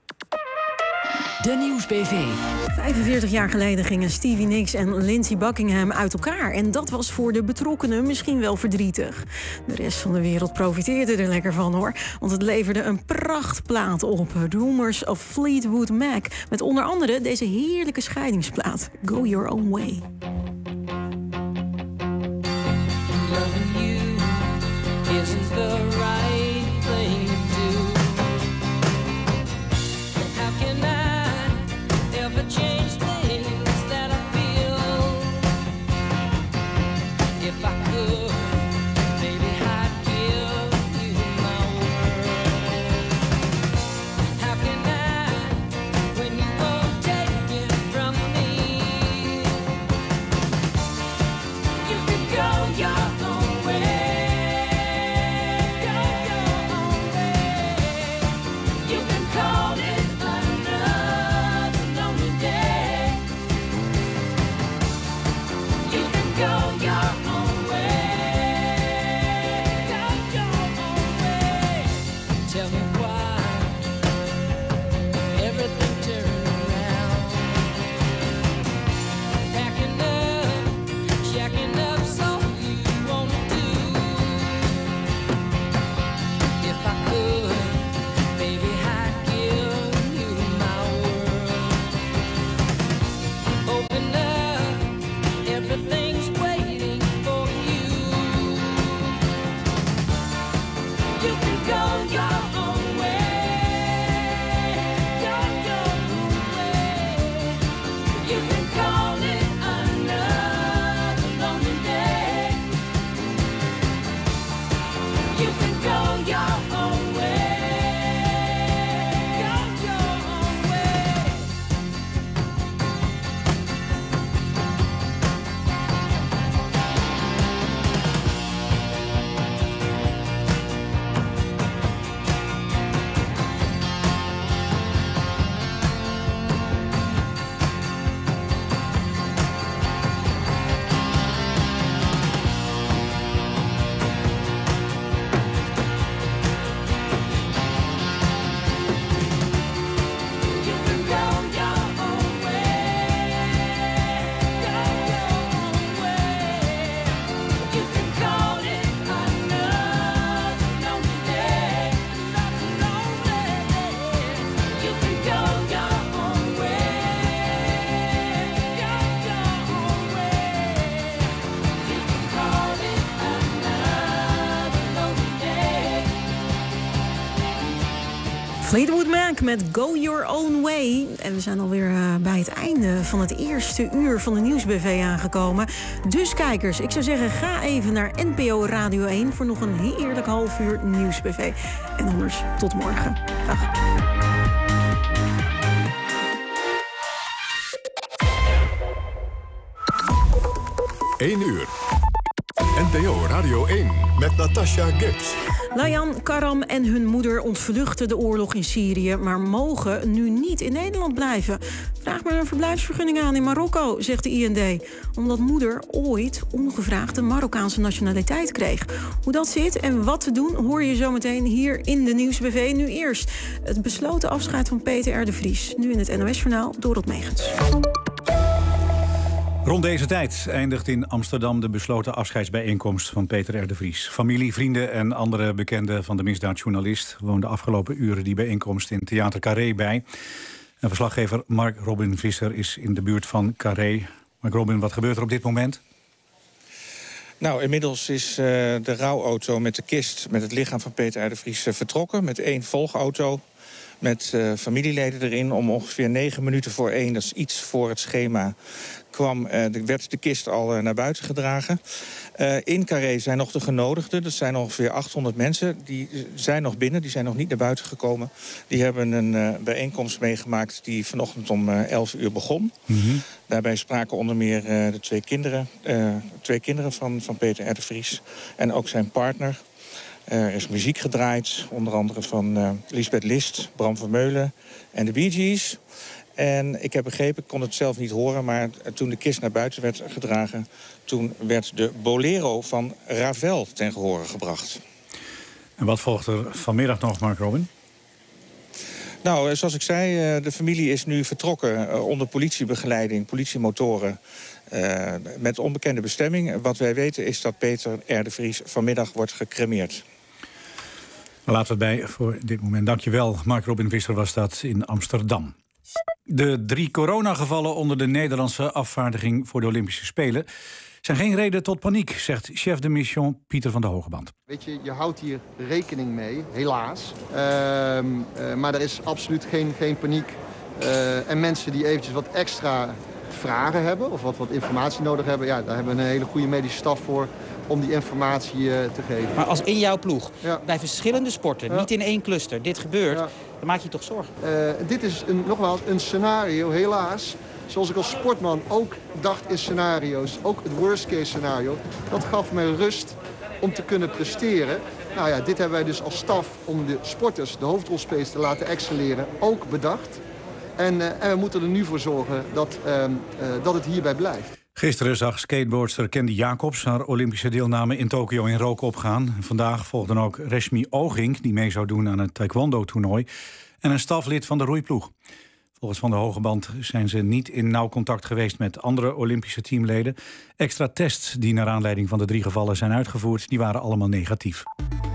De Nieuws-B V. vijfenveertig jaar geleden gingen Stevie Nicks en Lindsey Buckingham uit elkaar. En dat was voor de betrokkenen misschien wel verdrietig. De rest van de wereld profiteerde er lekker van, hoor. Want het leverde een prachtplaat op. Rumors of Fleetwood Mac. Met onder andere deze heerlijke scheidingsplaat. Go Your Own Way. Loving you isn't the right thing to do. How can I ever change things that I feel? If I could, baby, I'd give you my word. How can I, when you won't take it from me? You can go your own way. Fleetwood Mac met Go Your Own Way. En we zijn alweer uh, bij het einde van het eerste uur van de Nieuwsbv aangekomen. Dus kijkers, ik zou zeggen, ga even naar N P O Radio één... voor nog een heerlijk half uur Nieuwsbv. En anders tot morgen. Dag. één uur. N P O Radio één met Natasha Gibbs. Layan, Karam en hun moeder ontvluchten de oorlog in Syrië, maar mogen nu niet in Nederland blijven. Vraag maar een verblijfsvergunning aan in Marokko, zegt de I N D. Omdat moeder ooit ongevraagd de Marokkaanse nationaliteit kreeg. Hoe dat zit en wat te doen, hoor je zometeen hier in de Nieuwsbv. Nu eerst het besloten afscheid van Peter R. de Vries. Nu in het N O S-journaal, Dorot Megens. Rond deze tijd eindigt in Amsterdam de besloten afscheidsbijeenkomst van Peter R. de Vries. Familie, vrienden en andere bekenden van de misdaadjournalist woonden afgelopen uren die bijeenkomst in Theater Carré bij. En verslaggever Mark Robin Visser is in de buurt van Carré. Mark Robin, wat gebeurt er op dit moment? Nou, inmiddels is uh, de rouwauto met de kist met het lichaam van Peter R. de Vries uh, vertrokken. Met één volgauto met uh, familieleden erin. Om ongeveer negen minuten voor één, dat is iets voor het schema, kwam, uh, werd de kist al uh, naar buiten gedragen. Uh, in Carré zijn nog de genodigden. Dat zijn ongeveer achthonderd mensen. Die zijn nog binnen, die zijn nog niet naar buiten gekomen. Die hebben een uh, bijeenkomst meegemaakt die vanochtend om uh, elf uur begon. Mm-hmm. Daarbij spraken onder meer uh, de twee kinderen, uh, twee kinderen van, van Peter R. de Vries en ook zijn partner. Uh, er is muziek gedraaid, onder andere van uh, Lisbeth List, Bram Vermeulen en de Bee Gees. En ik heb begrepen, ik kon het zelf niet horen, maar toen de kist naar buiten werd gedragen, toen werd de Bolero van Ravel ten gehore gebracht. En wat volgt er vanmiddag nog, Mark Robin? Nou, zoals ik zei, de familie is nu vertrokken onder politiebegeleiding, politiemotoren, uh, met onbekende bestemming. Wat wij weten is dat Peter R. de Vries vanmiddag wordt gecremeerd. Laten we het bij voor dit moment. Dankjewel. Mark Robin Visser was dat in Amsterdam. De drie coronagevallen onder de Nederlandse afvaardiging voor de Olympische Spelen zijn geen reden tot paniek, zegt chef de mission Pieter van der Hogeband. Weet je, je houdt hier rekening mee, helaas. Uh, uh, maar er is absoluut geen, geen paniek. Uh, en mensen die eventjes wat extra vragen hebben of wat, wat informatie nodig hebben, ja, daar hebben we een hele goede medische staf voor om die informatie uh, te geven. Maar als in jouw ploeg, ja. bij verschillende sporten, ja. niet in één cluster, dit gebeurt, ja. dan maak je je toch zorgen? Uh, dit is een, nogmaals een scenario, helaas. Zoals ik als sportman ook dacht in scenario's, ook het worst case scenario. Dat gaf mij rust om te kunnen presteren. Nou ja, dit hebben wij dus als staf om de sporters, de hoofdrolspelers te laten excelleren, ook bedacht. En, uh, en we moeten er nu voor zorgen dat, uh, uh, dat het hierbij blijft. Gisteren zag skateboardster Candy Jacobs haar Olympische deelname in Tokio in rook opgaan. Vandaag volgden ook Reshmi Ogink, die mee zou doen aan het taekwondo-toernooi, en een staflid van de roeiploeg. Volgens Van der Hogeband zijn ze niet in nauw contact geweest met andere Olympische teamleden. Extra tests die naar aanleiding van de drie gevallen zijn uitgevoerd, die waren allemaal negatief.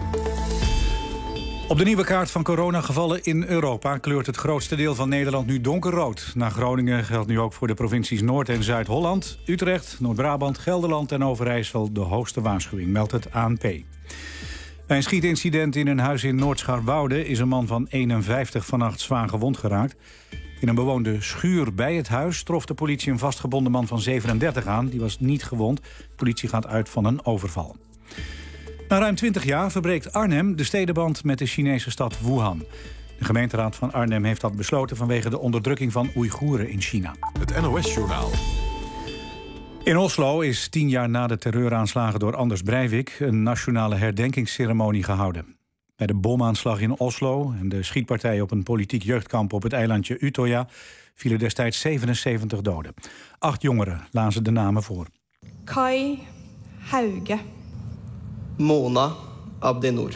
Op de nieuwe kaart van coronagevallen in Europa kleurt het grootste deel van Nederland nu donkerrood. Na Groningen geldt nu ook voor de provincies Noord- en Zuid-Holland, Utrecht, Noord-Brabant, Gelderland en Overijssel de hoogste waarschuwing, meldt het A N P. Bij een schietincident in een huis in Noord-Scharwoude is een man van eenenvijftig vannacht zwaar gewond geraakt. In een bewoonde schuur bij het huis trof de politie een vastgebonden man van zevenendertig aan. Die was niet gewond. De politie gaat uit van een overval. Na ruim twintig jaar verbreekt Arnhem de stedenband met de Chinese stad Wuhan. De gemeenteraad van Arnhem heeft dat besloten vanwege de onderdrukking van Oeigoeren in China. Het N O S-journaal. In Oslo is tien jaar na de terreuraanslagen door Anders Breivik een nationale herdenkingsceremonie gehouden. Bij de bomaanslag in Oslo en de schietpartij op een politiek jeugdkamp op het eilandje Utøya vielen destijds zevenenzeventig doden. Acht jongeren lazen de namen voor. Kai Hauge. Mona Abdenour.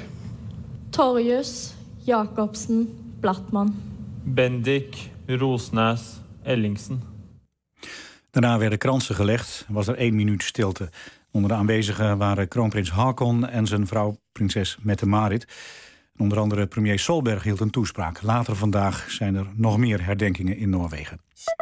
Torjus Jacobsen Blattman. Bendik Rosnes Ellingsen. Daarna werden kransen gelegd en was er één minuut stilte. Onder de aanwezigen waren kroonprins Haakon en zijn vrouw prinses Mette-Marit. Onder andere premier Solberg hield een toespraak. Later vandaag zijn er nog meer herdenkingen in Noorwegen.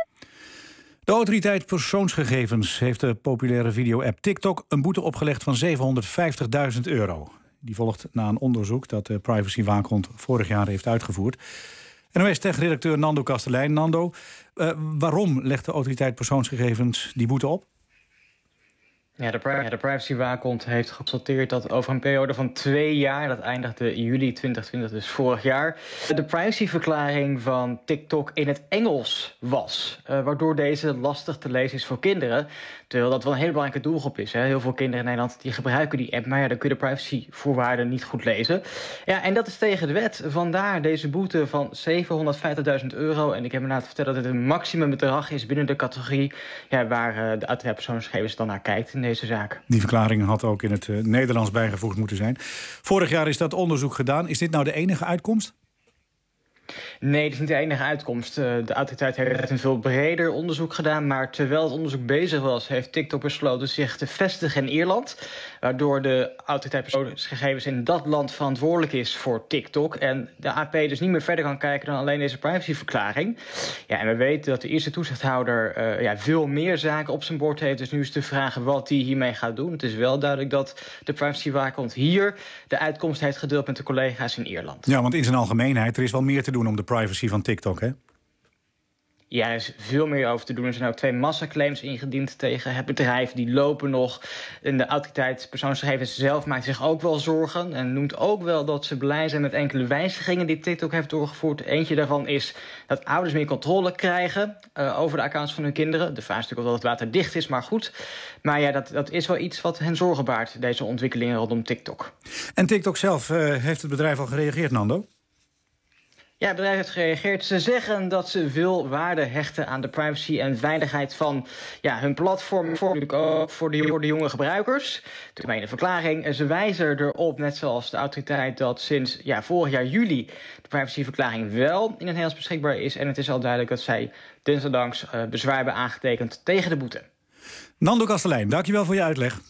De autoriteit persoonsgegevens heeft de populaire video-app TikTok een boete opgelegd van zevenhonderdvijftigduizend euro. Die volgt na een onderzoek dat de privacywaakhond vorig jaar heeft uitgevoerd. N O S-tech-redacteur Nando Kastelein. Nando, uh, waarom legt de autoriteit persoonsgegevens die boete op? Ja, de, pri- ja, de privacywaakhond heeft geconstateerd dat over een periode van twee jaar, dat eindigde juli twintig twintig, dus vorig jaar, de privacyverklaring van TikTok in het Engels was. Uh, waardoor deze lastig te lezen is voor kinderen. Terwijl dat wel een hele belangrijke doelgroep is. Hè. Heel veel kinderen in Nederland die gebruiken die app, maar ja, dan kun je de privacyvoorwaarden niet goed lezen. Ja, en dat is tegen de wet. Vandaar deze boete van zevenhonderdvijftigduizend euro. En ik heb me laten vertellen dat het een maximumbedrag is binnen de categorie ja, waar uh, de autoriteit persoonsgegevens dan naar kijkt in deze zaak. Die verklaring had ook in het uh, Nederlands bijgevoegd moeten zijn. Vorig jaar is dat onderzoek gedaan. Is dit nou de enige uitkomst? Nee, dat is niet de enige uitkomst. De autoriteit heeft een veel breder onderzoek gedaan. Maar terwijl het onderzoek bezig was, heeft TikTok besloten zich te vestigen in Ierland. Waardoor de autoriteit persoonsgegevens in dat land verantwoordelijk is voor TikTok. En de A P dus niet meer verder kan kijken dan alleen deze privacyverklaring. Ja, en we weten dat de Ierse toezichthouder uh, ja, veel meer zaken op zijn bord heeft. Dus nu is de vraag wat hij hiermee gaat doen. Het is wel duidelijk dat de privacywaakhond hier de uitkomst heeft gedeeld met de collega's in Ierland. Ja, want in zijn algemeenheid, er is wel meer te doen om de privacy van TikTok, hè? Ja, er is veel meer over te doen. Er zijn ook twee massaclaims ingediend tegen het bedrijf. Die lopen nog. En de autoriteit persoonsgegevens zelf maakt zich ook wel zorgen. En noemt ook wel dat ze blij zijn met enkele wijzigingen die TikTok heeft doorgevoerd. Eentje daarvan is dat ouders meer controle krijgen uh, over de accounts van hun kinderen. De vraag is natuurlijk of dat het water dicht is, maar goed. Maar ja, dat, dat is wel iets wat hen zorgen baart, deze ontwikkelingen rondom TikTok. En TikTok zelf, uh, heeft het bedrijf al gereageerd, Nando? Ja, het bedrijf heeft gereageerd. Ze zeggen dat ze veel waarde hechten aan de privacy en veiligheid van ja, hun platform. Natuurlijk ook voor de, voor de jonge gebruikers. De gemene verklaring. Ze wijzen erop, net zoals de autoriteit, dat sinds ja, vorig jaar juli de privacyverklaring wel in het Nederlands beschikbaar is. En het is al duidelijk dat zij desondanks uh, bezwaar hebben aangetekend tegen de boete. Nando Kastelein, dankjewel voor je uitleg.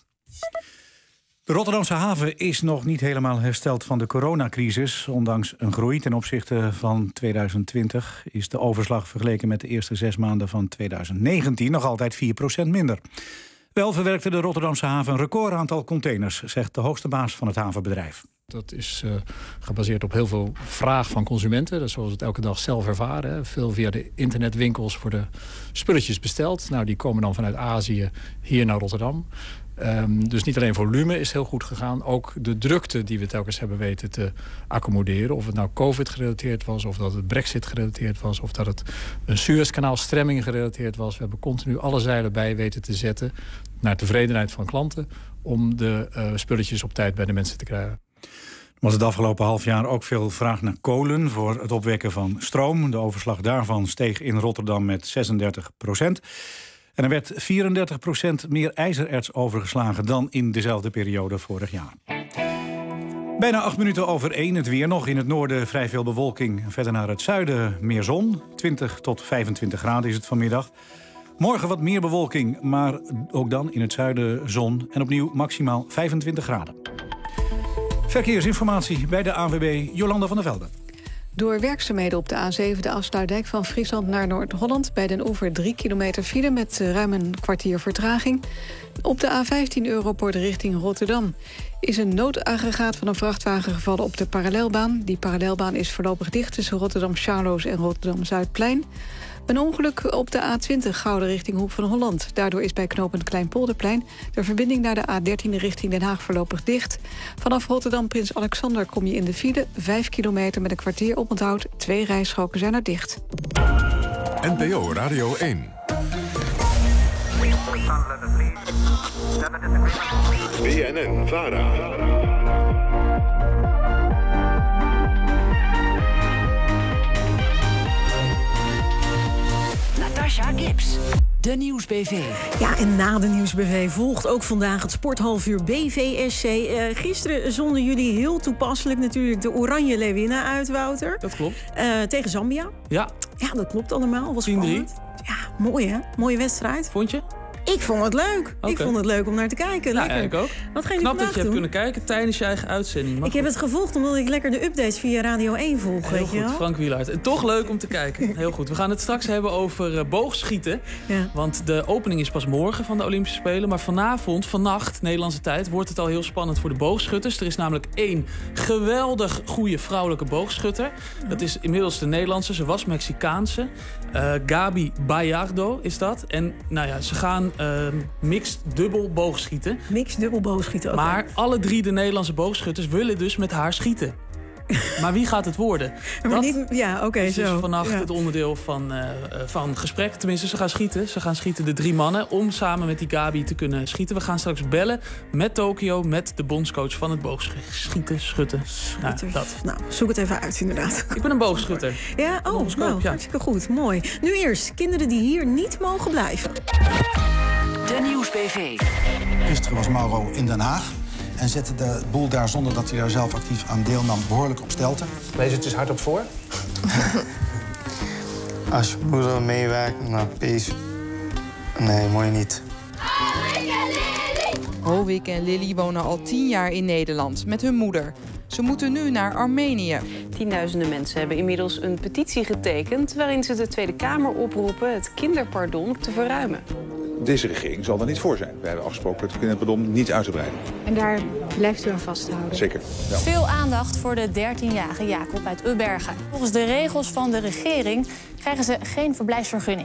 De Rotterdamse haven is nog niet helemaal hersteld van de coronacrisis. Ondanks een groei ten opzichte van tweeduizend twintig... is de overslag vergeleken met de eerste zes maanden van tweeduizend negentien... nog altijd vier procent minder. Wel verwerkte de Rotterdamse haven een recordaantal containers... zegt de hoogste baas van het havenbedrijf. Dat is uh, gebaseerd op heel veel vraag van consumenten. Dat is zoals we het elke dag zelf ervaren. Hè. Veel via de internetwinkels worden spulletjes besteld. Nou, die komen dan vanuit Azië hier naar Rotterdam. Um, dus niet alleen volume is heel goed gegaan. Ook de drukte die we telkens hebben weten te accommoderen. Of het nou COVID gerelateerd was, of dat het Brexit gerelateerd was... of dat het een Suezkanaalstremming gerelateerd was. We hebben continu alle zeilen bij weten te zetten... naar tevredenheid van klanten... om de uh, spulletjes op tijd bij de mensen te krijgen. Er was het afgelopen half jaar ook veel vraag naar kolen... voor het opwekken van stroom. De overslag daarvan steeg in Rotterdam met zesendertig procent... En er werd vierendertig procent meer ijzererts overgeslagen dan in dezelfde periode vorig jaar. Bijna acht minuten over één. Het weer nog. In het noorden vrij veel bewolking. Verder naar het zuiden meer zon. twintig tot vijfentwintig graden is het vanmiddag. Morgen wat meer bewolking, maar ook dan in het zuiden zon. En opnieuw maximaal vijfentwintig graden. Verkeersinformatie bij de A N W B, Jolanda van der Velde. Door werkzaamheden op de A zeven, de afsluitdijk van Friesland naar Noord-Holland... bij Den Oever drie kilometer file met ruim een kwartier vertraging. Op de A vijftien Europoort richting Rotterdam is een noodaggregaat van een vrachtwagen gevallen op de parallelbaan. Die parallelbaan is voorlopig dicht tussen Rotterdam-Charloes en Rotterdam-Zuidplein. Een ongeluk op de A twintig Gouden richting Hoek van Holland. Daardoor is bij knooppunt Kleinpolderplein de verbinding naar de A dertien richting Den Haag voorlopig dicht. Vanaf Rotterdam Prins Alexander kom je in de file. Vijf kilometer met een kwartier oponthoud. Twee rijstroken zijn er dicht. N P O Radio één. B N N-Vara. Natasha Gibbs, de Nieuwsbv. Ja, en na de Nieuwsbv volgt ook vandaag het sporthalfuur B V S C. Uh, gisteren zonden jullie heel toepasselijk natuurlijk de Oranje Leeuwinnen uit, Wouter. Dat klopt. Uh, tegen Zambia. Ja. Ja, dat klopt allemaal. Was tien drie. Ja, mooi hè? Mooie wedstrijd. Vond je? Ik vond het leuk. Okay. Ik vond het leuk om naar te kijken. Nou, Lekker. ja, ik ook. Wat ga je Knap nu dat je hebt doen? kunnen kijken tijdens je eigen uitzending. Maar ik heb het gevolgd omdat ik lekker de updates via Radio één volg. Heel weet goed, je wel? Frank Wielaert. En toch leuk om te kijken. Heel goed. We gaan het straks hebben over uh, boogschieten. Ja. Want de opening is pas morgen van de Olympische Spelen. Maar vanavond, vannacht, Nederlandse tijd, wordt het al heel spannend voor de boogschutters. Er is namelijk één geweldig goede vrouwelijke boogschutter. Dat is inmiddels de Nederlandse. Ze was Mexicaanse. Uh, Gabi Bayardo is dat. En nou ja, ze gaan uh, mixed dubbel boogschieten. Mixed dubbel boogschieten, okay. Maar alle drie de Nederlandse boogschutters willen dus met haar schieten. Maar wie gaat het worden? Maar Dat niet, ja, oké, okay, is dus zo. vannacht ja. het onderdeel van, uh, van gesprek. Tenminste, ze gaan schieten. Ze gaan schieten, de drie mannen, om samen met die Gabi te kunnen schieten. We gaan straks bellen met Tokio, met de bondscoach van het boogschieten, schutten. Nou, dat. Nou, zoek het even uit, inderdaad. Ik ben een boogschutter. Ja, oh, nou, ja. hartstikke goed. Mooi. Nu eerst, kinderen die hier niet mogen blijven. De Nieuws-B V. Gisteren was Mauro in Den Haag en zette de boel daar, zonder dat hij daar zelf actief aan deelnam, behoorlijk op stelte. Lees het dus hardop voor. Als je moeder meewerkt, nou, peace. Nee, mooi niet. Hovik en Lily wonen al tien jaar in Nederland met hun moeder. Ze moeten nu naar Armenië. Tienduizenden mensen hebben inmiddels een petitie getekend waarin ze de Tweede Kamer oproepen het kinderpardon te verruimen. Deze regering zal er niet voor zijn. We hebben afgesproken het kinderpardon niet uit te breiden. En daar blijft u aan vasthouden? Zeker. Ja. Veel aandacht voor de dertienjarige Jacob uit Ubbergen. Volgens de regels van de regering krijgen ze geen verblijfsvergunning.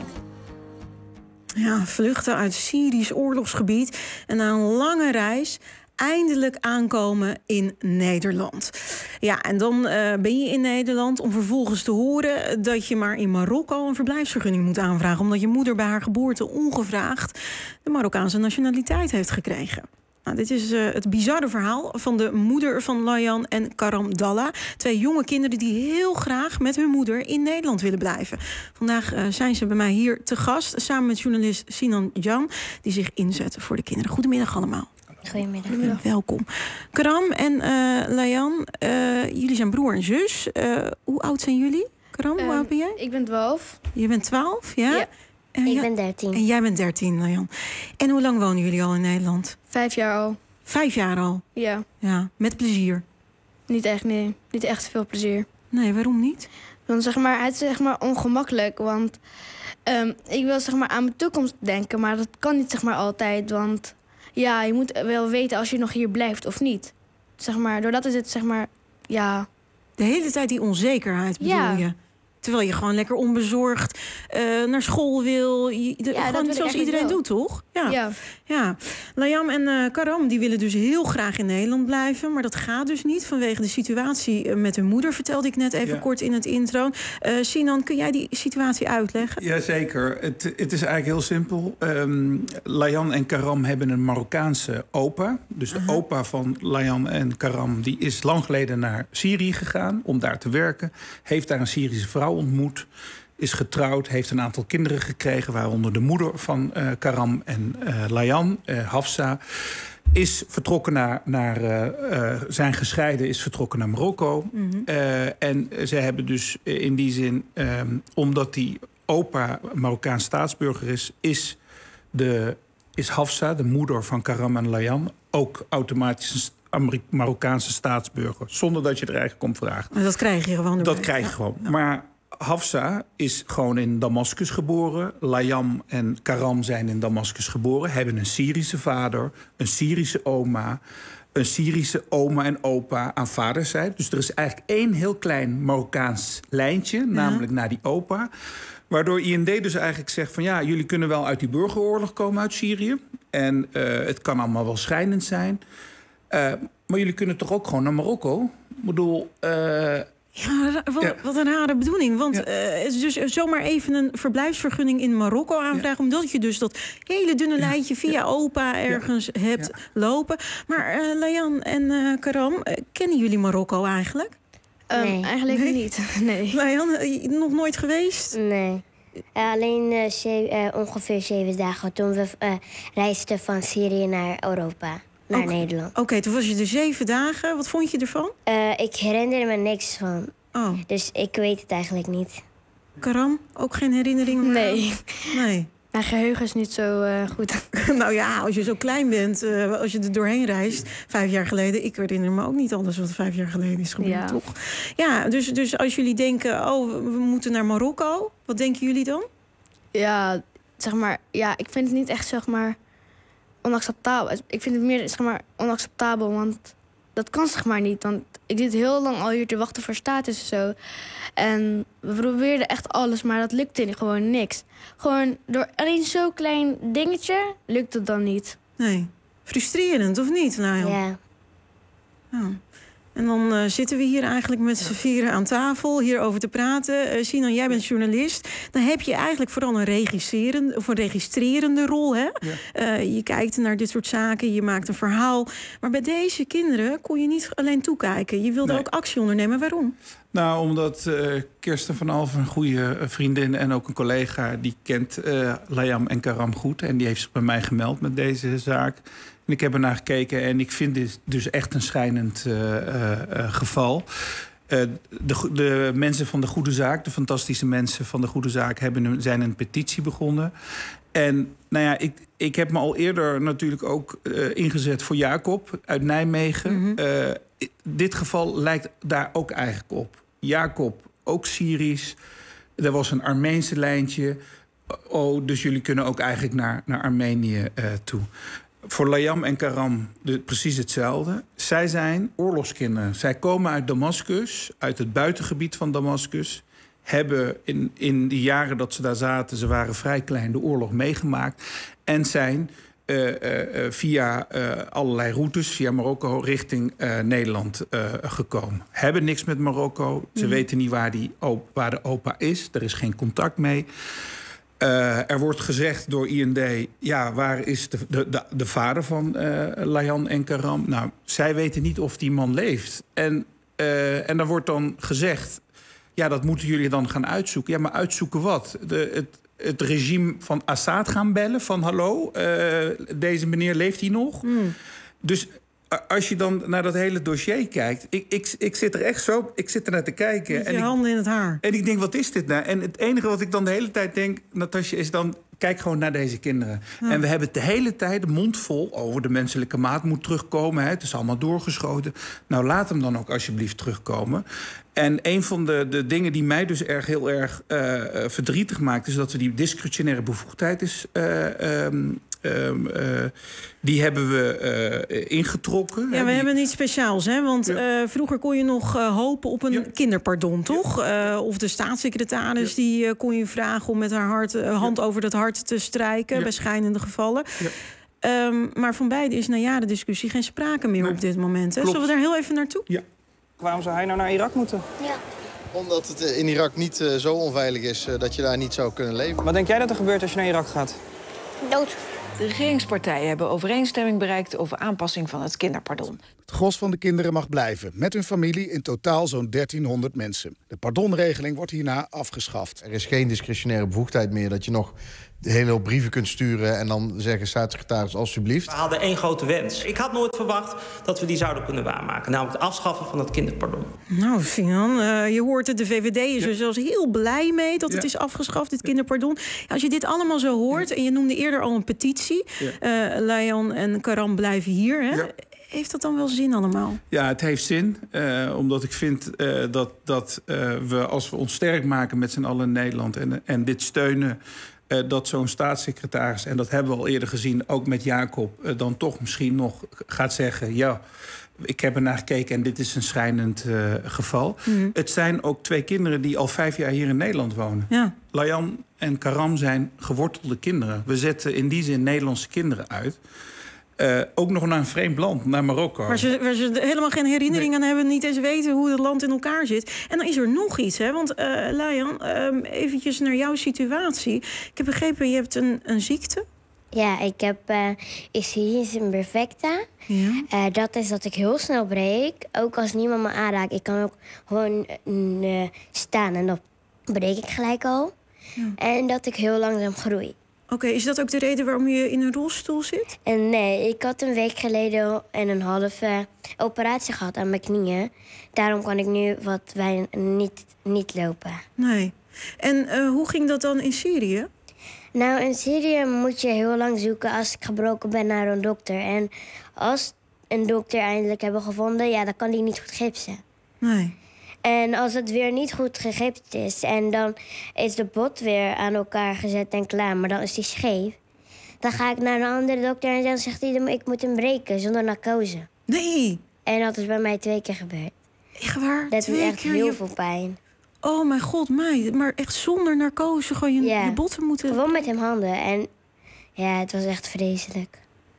Ja, vluchten uit Syrisch oorlogsgebied en na een lange reis eindelijk aankomen in Nederland. Ja, en dan uh, ben je in Nederland om vervolgens te horen dat je maar in Marokko een verblijfsvergunning moet aanvragen, omdat je moeder bij haar geboorte ongevraagd de Marokkaanse nationaliteit heeft gekregen. Nou, dit is uh, het bizarre verhaal van de moeder van Layan en Karam Dalla. Twee jonge kinderen die heel graag met hun moeder in Nederland willen blijven. Vandaag uh, zijn ze bij mij hier te gast, samen met journalist Sinan Jan, die zich inzet voor de kinderen. Goedemiddag allemaal. Goedemiddag. Goedemiddag. Welkom. Karam en uh, Layan, uh, jullie zijn broer en zus. Uh, hoe oud zijn jullie? Karam, hoe Um, oud ben jij? Ik ben twaalf. Je bent twaalf, ja? Ja. En Ik ja- ben dertien. En jij bent dertien, Layan. En hoe lang wonen jullie al in Nederland? Vijf jaar al. Vijf jaar al? Ja. Ja, met plezier. Niet echt, nee. Niet echt veel plezier. Nee, waarom niet? Want zeg maar, het is zeg maar ongemakkelijk. Want um, ik wil zeg maar aan mijn toekomst denken, maar dat kan niet zeg maar altijd. Want ja, je moet wel weten als je nog hier blijft of niet. Zeg maar, doordat is het zeg maar, ja. De hele tijd die onzekerheid bedoel Ja. je? Terwijl je gewoon lekker onbezorgd uh, naar school wil. Je, de, Ja, dat gewoon wil ik zoals eigenlijk iedereen wel. doet, toch? Ja. Ja. ja. Layam en uh, Karam die willen dus heel graag in Nederland blijven. Maar dat gaat dus niet vanwege de situatie uh, met hun moeder. Vertelde ik net even Ja. kort in het intro. Uh, Sinan, kun jij die situatie uitleggen? Jazeker. Het, het is eigenlijk heel simpel. Um, Layan en Karam hebben een Marokkaanse opa. Dus de Aha. opa van Layan en Karam die is lang geleden naar Syrië gegaan om daar te werken. Heeft daar een Syrische vrouw ontmoet. Is getrouwd, heeft een aantal kinderen gekregen, waaronder de moeder van uh, Karam en uh, Layan, uh, Hafsa. Is vertrokken naar, naar uh, uh, zijn gescheiden, is vertrokken naar Marokko. Mhm. Uh, en ze hebben dus in die zin, um, omdat die opa Marokkaans staatsburger is, is, de, is Hafsa, de moeder van Karam en Layan, ook automatisch een Ameri- Marokkaanse staatsburger. Zonder dat je er eigenlijk om vraagt. Maar dat krijg je gewoon erbij. Dat krijg je Ja. gewoon. Maar Hafsa is gewoon in Damascus geboren. Layam en Karam zijn in Damascus geboren. Hebben een Syrische vader, een Syrische oma, een Syrische oma en opa aan vaderszijde. Dus er is eigenlijk één heel klein Marokkaans lijntje, namelijk naar die opa. Waardoor I N D dus eigenlijk zegt van ja, jullie kunnen wel uit die burgeroorlog komen uit Syrië. En uh, het kan allemaal wel schrijnend zijn. Uh, maar jullie kunnen toch ook gewoon naar Marokko? Ik bedoel... Uh, Ja, ra- wat, Ja. wat een rare bedoeling. Want uh, het is dus zomaar even een verblijfsvergunning in Marokko aanvragen. Omdat je dus dat hele dunne lijntje via opa ergens hebt lopen. Maar uh, Layan en uh, Karam, uh, kennen jullie Marokko eigenlijk? Um, Nee. Eigenlijk Nee? niet. Nee. Layan, uh, nog nooit geweest? Nee. Uh, alleen uh, ze- uh, ongeveer zeven dagen toen we uh, reisden van Syrië naar Europa, naar Oké. Nederland. Oké, okay, toen was je er zeven dagen. Wat vond je ervan? Uh, ik herinner me niks van. Oh. Dus ik weet het eigenlijk niet. Karam, ook geen herinneringen? Nee. Nee. Mijn geheugen is niet zo uh, goed. Nou ja, als je zo klein bent, uh, als je er doorheen reist, vijf jaar geleden. Ik herinner me ook niet alles wat vijf jaar geleden is gebeurd, ja. toch? Ja, dus, dus als jullie denken, oh, we moeten naar Marokko. Wat denken jullie dan? Ja, zeg maar, ja, ik vind het niet echt, zeg maar, onacceptabel. Ik vind het meer, zeg maar, onacceptabel, want dat kan zeg maar niet. Want ik zit heel lang al hier te wachten voor status en zo. En we probeerden echt alles, maar dat lukte gewoon niks. Gewoon door alleen zo'n klein dingetje lukt het dan niet. Nee. Frustrerend, of niet, Nael? Ja. Oh. En dan uh, zitten we hier eigenlijk met z'n vieren aan tafel hierover te praten. Uh, Sinan, jij bent journalist. Dan heb je eigenlijk vooral een registrerende, of een registrerende rol. Hè? Ja. Uh, je kijkt naar dit soort zaken, je maakt een verhaal. Maar bij deze kinderen kon je niet alleen toekijken. Je wilde nee. ook actie ondernemen. Waarom? Nou, omdat uh, Kirsten van Alphen, een goede vriendin en ook een collega, die kent uh, Layam en Karam goed. En die heeft zich bij mij gemeld met deze zaak. En ik heb ernaar gekeken en ik vind dit dus echt een schrijnend uh, uh, uh, geval. Uh, de, de mensen van de Goede Zaak, de fantastische mensen van de Goede Zaak, hebben een, zijn een petitie begonnen. En nou ja, ik, ik heb me al eerder natuurlijk ook uh, ingezet voor Jacob uit Nijmegen. Mm-hmm. Uh, dit geval lijkt daar ook eigenlijk op. Jacob, ook Syrisch. Er was een Armeense lijntje. Oh, dus jullie kunnen ook eigenlijk naar, naar Armenië uh, toe. Voor Layam en Karam de, precies hetzelfde. Zij zijn oorlogskinderen. Zij komen uit Damascus, uit het buitengebied van Damascus. Hebben in, in de jaren dat ze daar zaten, ze waren vrij klein, de oorlog meegemaakt. En zijn uh, uh, via uh, allerlei routes, via Marokko, richting uh, Nederland uh, gekomen. Hebben niks met Marokko. Ze mm. weten niet waar, die, waar de opa is. Er is geen contact mee. Uh, er wordt gezegd door I N D, ja, waar is de, de, de, de vader van uh, Layam en Karam? Nou, zij weten niet of die man leeft. En, uh, en dan wordt dan gezegd, ja, dat moeten jullie dan gaan uitzoeken. Ja, maar uitzoeken wat? De, het, het regime van Assad gaan bellen van hallo, uh, deze meneer leeft hij nog? Mm. Dus als je dan naar dat hele dossier kijkt, ik, ik, ik zit er echt zo, ik zit er naar te kijken. Met je en handen ik, in het haar. En ik denk, wat is dit nou? En het enige wat ik dan de hele tijd denk, Natasja, is dan, kijk gewoon naar deze kinderen. Ja. En we hebben het de hele tijd de mond vol over de menselijke maat moet terugkomen. Hè. Het is allemaal doorgeschoten. Nou, laat hem dan ook alsjeblieft terugkomen. En een van de, de dingen die mij dus erg heel erg uh, verdrietig maakt, is dat we die discretionaire bevoegdheid is. Uh, um, Um, uh, die hebben we uh, ingetrokken. Ja, we die... hebben iets speciaals, hè? Want ja. uh, vroeger kon je nog uh, hopen op een ja. kinderpardon, toch? Ja. Uh, of de staatssecretaris, ja. die uh, kon je vragen om met haar hart, uh, hand ja. over dat hart te strijken, ja. bij schijnende gevallen. Ja. Um, maar van beide is na jaren discussie geen sprake meer nee. op dit moment. Hè? Zullen we daar heel even naartoe? Ja. Waarom zou hij nou naar Irak moeten? Ja. Omdat het in Irak niet uh, zo onveilig is uh, dat je daar niet zou kunnen leven. Wat denk jij dat er gebeurt als je naar Irak gaat? Dood. De regeringspartijen hebben overeenstemming bereikt over aanpassing van het kinderpardon. Het gros van de kinderen mag blijven, met hun familie in totaal zo'n dertienhonderd mensen. De pardonregeling wordt hierna afgeschaft. Er is geen discretionaire bevoegdheid meer dat je nog de hele hoop brieven kunt sturen en dan zeggen staatssecretaris alsjeblieft. We hadden één grote wens. Ik had nooit verwacht dat we die zouden kunnen waarmaken. Namelijk het afschaffen van het kinderpardon. Nou, Sinan, uh, je hoort het. De V V D is ja. er zelfs heel blij mee dat ja. het is afgeschaft, dit kinderpardon. Ja, als je dit allemaal zo hoort, ja. en je noemde eerder al een petitie. Ja. Uh, Layam en Karam blijven hier, hè? Ja. Heeft dat dan wel zin allemaal? Ja, het heeft zin. Uh, omdat ik vind uh, dat, dat uh, we, als we ons sterk maken met z'n allen in Nederland en, en dit steunen, Uh, dat zo'n staatssecretaris, en dat hebben we al eerder gezien, ook met Jacob, uh, dan toch misschien nog gaat zeggen, ja, ik heb ernaar gekeken en dit is een schrijnend uh, geval. Mm-hmm. Het zijn ook twee kinderen die al vijf jaar hier in Nederland wonen. Ja. Layam en Karam zijn gewortelde kinderen. We zetten in die zin Nederlandse kinderen uit. Uh, ook nog naar een vreemd land, naar Marokko. Waar ze, waar ze helemaal geen herinnering nee. aan hebben, niet eens weten hoe het land in elkaar zit. En dan is er nog iets, hè? Want uh, Layam, um, eventjes naar jouw situatie. Ik heb begrepen, je hebt een, een ziekte. Ja, ik heb uh, Icilius imperfecta. Ja. Uh, dat is dat ik heel snel breek. Ook als niemand me aanraakt. Ik kan ook gewoon uh, staan en dan breek ik gelijk al. Ja. En dat ik heel langzaam groei. Oké, okay, is dat ook de reden waarom je in een rolstoel zit? En nee, ik had een week geleden en een halve operatie gehad aan mijn knieën. Daarom kan ik nu wat wij niet, niet lopen. Nee. En uh, hoe ging dat dan in Syrië? Nou, in Syrië moet je heel lang zoeken als ik gebroken ben naar een dokter. En als een dokter eindelijk hebben gevonden, ja, dan kan die niet goed gipsen. Nee. En als het weer niet goed gegipst is en dan is de bot weer aan elkaar gezet en klaar, maar dan is die scheef, dan ga ik naar een andere dokter en dan zegt hij, ik moet hem breken zonder narcose. Nee. En dat is bij mij twee keer gebeurd. Echt waar? Dat doet echt keer heel je... veel pijn. Oh mijn god, meid. Maar echt zonder narcose gewoon je, ja. je botten moeten... Gewoon met hem handen. En ja, het was echt vreselijk.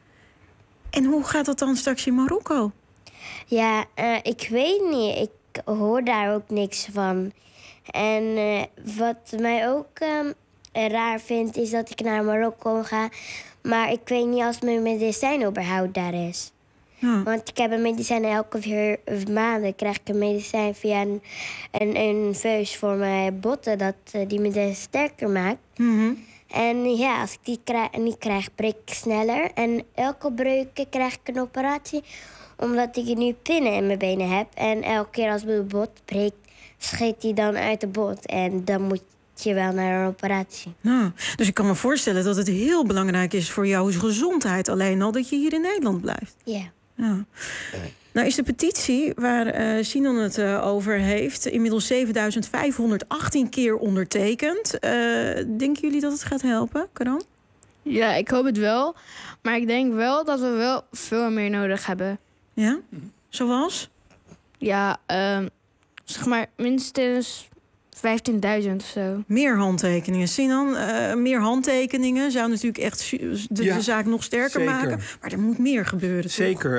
En hoe gaat dat dan straks in Marokko? Ja, uh, ik weet niet. Ik hoor daar ook niks van. En uh, wat mij ook um, raar vindt, is dat ik naar Marokko ga. Maar ik weet niet als mijn medicijn überhaupt daar is. Ja. Want ik heb een medicijn elke vier maanden krijg ik een medicijn via een, een, een veus voor mijn botten, dat uh, die me dus sterker maakt. Mm-hmm. En ja, als ik die krijg, niet krijg, breek ik sneller. En elke breuk krijg ik een operatie, omdat ik nu pinnen in mijn benen heb. En elke keer als mijn bot breekt, scheet die dan uit de bot. En dan moet je wel naar een operatie. Nou, dus ik kan me voorstellen dat het heel belangrijk is voor jouw gezondheid alleen al dat je hier in Nederland blijft. Ja. Ja. Nou is de petitie waar uh, Sinan het uh, over heeft inmiddels zevenduizend vijfhonderdachttien keer ondertekend. Uh, denken jullie dat het gaat helpen, Karan? Ja, ik hoop het wel. Maar ik denk wel dat we wel veel meer nodig hebben. Ja? Zoals? Ja, uh, zeg maar minstens vijftienduizend of zo. Meer handtekeningen. Sinan, uh, meer handtekeningen zou natuurlijk echt de, ja, de zaak nog sterker zeker. maken. Maar er moet meer gebeuren, toch? Zeker.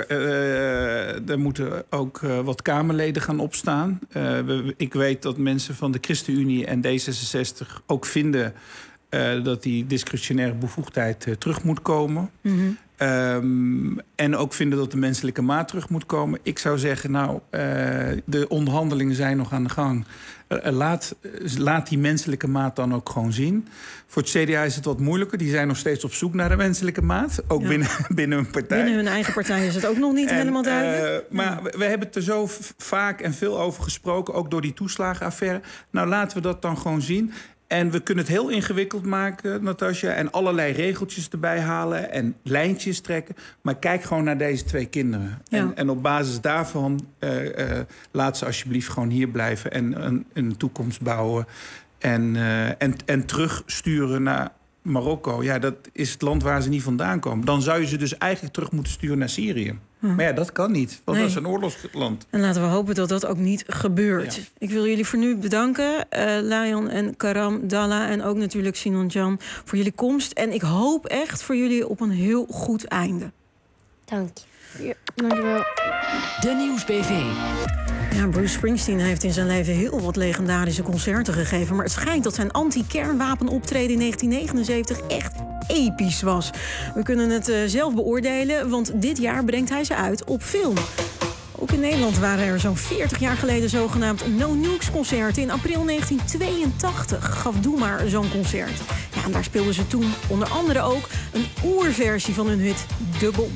Uh, er moeten ook uh, wat Kamerleden gaan opstaan. Uh, we, ik weet dat mensen van de ChristenUnie en D zesenzestig ook vinden uh, dat die discretionaire bevoegdheid uh, terug moet komen. Mm-hmm. Um, en ook vinden dat de menselijke maat terug moet komen. Ik zou zeggen, nou, uh, de onderhandelingen zijn nog aan de gang. Uh, laat, uh, laat die menselijke maat dan ook gewoon zien. Voor het C D A is het wat moeilijker. Die zijn nog steeds op zoek naar de menselijke maat. Ook ja. binnen, binnen hun partij. Binnen hun eigen partij is het ook nog niet en, helemaal duidelijk. Uh, maar ja. we, we hebben het er zo vaak en veel over gesproken. Ook door die toeslagenaffaire. Nou, laten we dat dan gewoon zien. En we kunnen het heel ingewikkeld maken, Natasja. En allerlei regeltjes erbij halen en lijntjes trekken. Maar kijk gewoon naar deze twee kinderen. Ja. En, en op basis daarvan uh, uh, laat ze alsjeblieft gewoon hier blijven. En een, een toekomst bouwen. En, uh, en, en terugsturen naar Marokko. Ja, dat is het land waar ze niet vandaan komen. Dan zou je ze dus eigenlijk terug moeten sturen naar Syrië. Hm. Maar ja, dat kan niet, want nee. dat is een oorlogsland. En laten we hopen dat dat ook niet gebeurt. Ja. Ik wil jullie voor nu bedanken. Uh, Layan en Karam Dalla en ook natuurlijk Sinan Can voor jullie komst. En ik hoop echt voor jullie op een heel goed einde. Dank je. Ja, dankjewel. De Nieuwsbv. Ja, Bruce Springsteen heeft in zijn leven heel wat legendarische concerten gegeven. Maar het schijnt dat zijn anti-kernwapenoptreden in negentien negenenzeventig echt episch was. We kunnen het uh, zelf beoordelen, want dit jaar brengt hij ze uit op film. Ook in Nederland waren er zo'n veertig jaar geleden zogenaamd No Nukes concerten. In april negentien tweeëntachtig gaf Doe Maar zo'n concert. Ja, en daar speelden ze toen onder andere ook een oerversie van hun hit De Bom.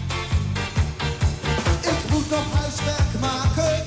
Ik moet nog huiswerk maken.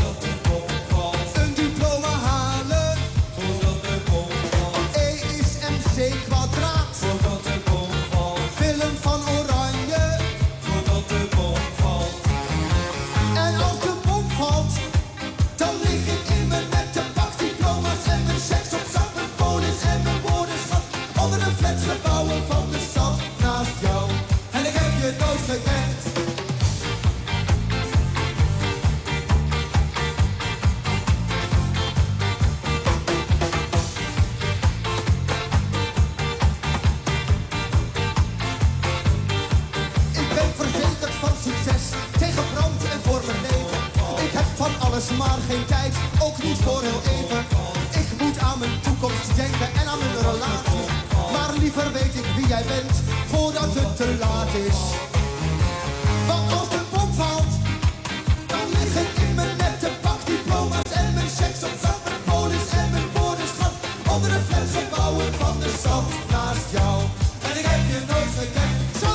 Maar geen tijd, ook niet voor heel even. Ik moet aan mijn toekomst denken en aan mijn relatie. Maar liever weet ik wie jij bent, voordat het te laat is. Want als de bom valt, dan lig ik in mijn nette pak diploma's en mijn checks op zak, mijn polis en mijn woordenschat. Onder de flatgebouwen van de stad naast jou. En ik heb je nooit gekend. Zo!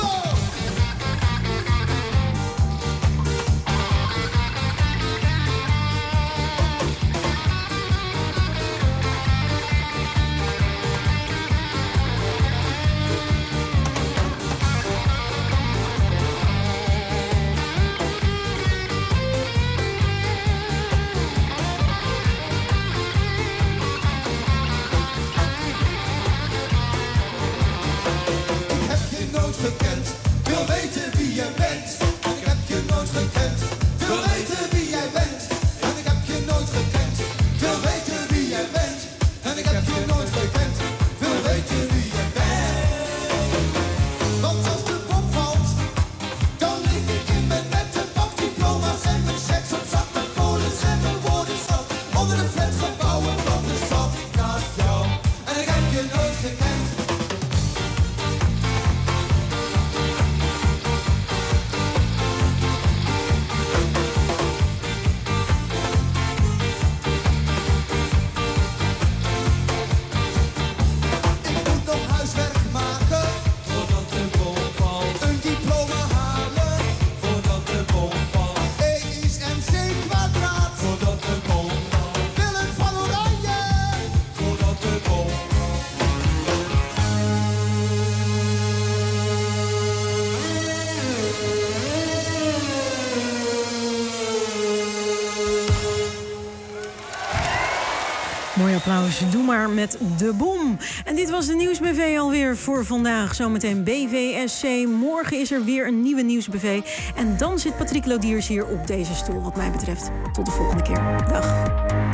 Mooi applaus. Doe maar met de bom. En dit was de Nieuwsbv alweer voor vandaag. Zometeen B V S C. Morgen is er weer een nieuwe Nieuwsbv. En dan zit Patrick Lodiers hier op deze stoel, wat mij betreft. Tot de volgende keer. Dag.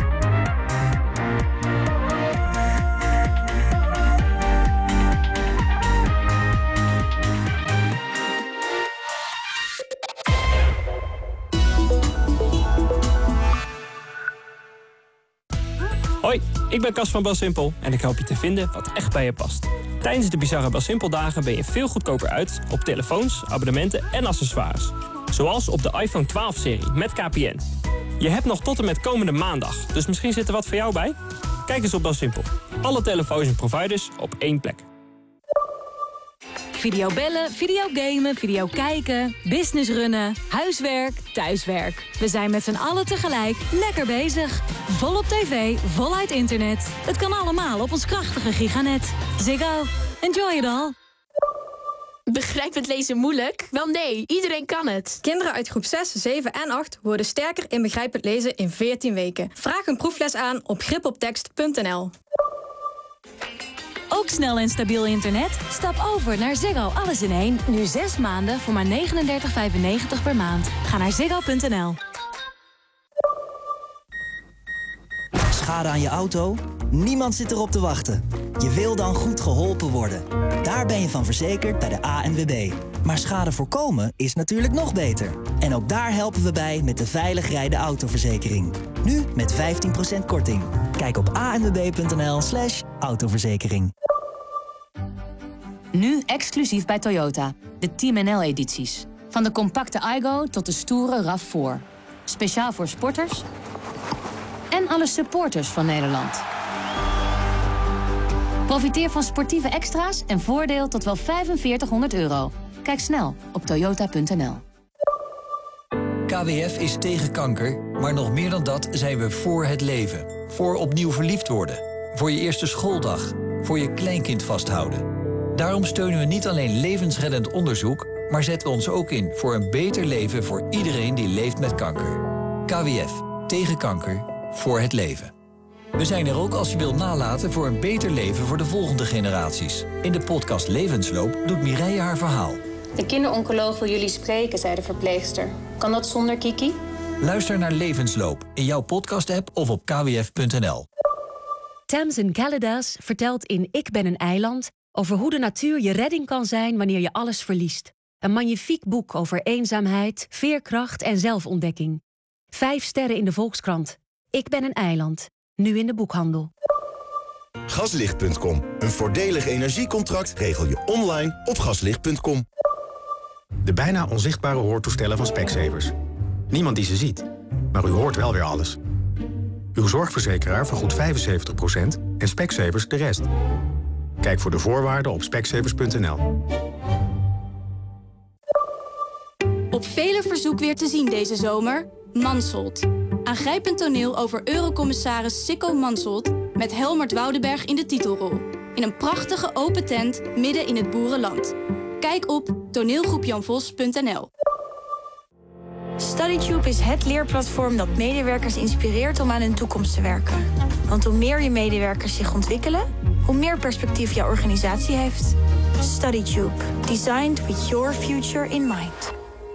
Hoi, ik ben Cas van BelSimpel en ik help je te vinden wat echt bij je past. Tijdens de bizarre BelSimpel dagen ben je veel goedkoper uit op telefoons, abonnementen en accessoires. Zoals op de iPhone twaalf-serie met K P N. Je hebt nog tot en met komende maandag, dus misschien zit er wat voor jou bij? Kijk eens op BelSimpel. Alle telefoons en providers op één plek. Videobellen, videogamen, video kijken, business runnen, huiswerk, thuiswerk. We zijn met z'n allen tegelijk lekker bezig. Volop tv, voluit internet. Het kan allemaal op ons krachtige giganet. Ziggo, enjoy it all. Begrijp het lezen moeilijk? Wel nee, iedereen kan het. Kinderen uit groep zes, zeven en acht worden sterker in begrijpend lezen in veertien weken. Vraag een proefles aan op grip op tekst punt n l. Ook snel en stabiel internet? Stap over naar Ziggo Alles in één. Nu zes maanden voor maar negenendertig vijfennegentig per maand. Ga naar ziggo punt n l. Schade aan je auto? Niemand zit erop te wachten. Je wil dan goed geholpen worden. Daar ben je van verzekerd bij de A N W B. Maar schade voorkomen is natuurlijk nog beter. En ook daar helpen we bij met de veilig rijden autoverzekering. Nu met vijftien procent korting. Kijk op a n w b punt n l slash autoverzekering. Nu exclusief bij Toyota. De Team N L-edities. Van de compacte Aygo tot de stoere RAV vier. Speciaal voor sporters en alle supporters van Nederland. Profiteer van sportieve extra's en voordeel tot wel vijfenveertighonderd euro. Kijk snel op toyota punt n l. K W F is tegen kanker, maar nog meer dan dat zijn we voor het leven. Voor opnieuw verliefd worden. Voor je eerste schooldag. Voor je kleinkind vasthouden. Daarom steunen we niet alleen levensreddend onderzoek, maar zetten we ons ook in voor een beter leven voor iedereen die leeft met kanker. K W F. Tegen kanker. Voor het leven. We zijn er ook als je wilt nalaten voor een beter leven voor de volgende generaties. In de podcast Levensloop doet Mireille haar verhaal. De kinderoncoloog wil jullie spreken, zei de verpleegster. Kan dat zonder Kiki? Luister naar Levensloop in jouw podcast-app of op k w f punt n l. Tamsin Caladas vertelt in Ik ben een eiland over hoe de natuur je redding kan zijn wanneer je alles verliest. Een magnifiek boek over eenzaamheid, veerkracht en zelfontdekking. Vijf sterren in de Volkskrant. Ik ben een eiland. Nu in de boekhandel. Gaslicht punt com. Een voordelig energiecontract regel je online op gaslicht punt com. De bijna onzichtbare hoortoestellen van Specsavers. Niemand die ze ziet, maar u hoort wel weer alles. Uw zorgverzekeraar vergoedt vijfenzeventig procent en Specsavers de rest. Kijk voor de voorwaarden op specsavers punt n l. Op vele verzoek weer te zien deze zomer. Mansholt. Aangrijpend toneel over eurocommissaris Sicko Mansholt met Helmert Woudenberg in de titelrol. In een prachtige open tent midden in het boerenland. Kijk op toneelgroep jan vos punt n l. StudyTube is het leerplatform dat medewerkers inspireert om aan hun toekomst te werken. Want hoe meer je medewerkers zich ontwikkelen, hoe meer perspectief jouw organisatie heeft. StudyTube. Designed with your future in mind.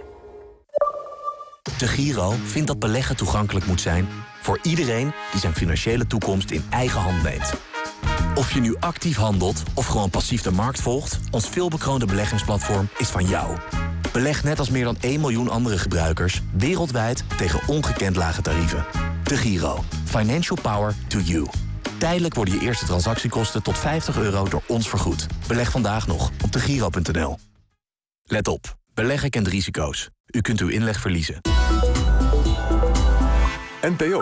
De Giro vindt dat beleggen toegankelijk moet zijn voor iedereen die zijn financiële toekomst in eigen hand neemt. Of je nu actief handelt of gewoon passief de markt volgt, ons veelbekroonde beleggingsplatform is van jou. Beleg net als meer dan één miljoen andere gebruikers wereldwijd tegen ongekend lage tarieven. De Giro. Financial power to you. Tijdelijk worden je eerste transactiekosten tot vijftig euro door ons vergoed. Beleg vandaag nog op de giro punt n l. Let op. Beleggen kent risico's. U kunt uw inleg verliezen. N P O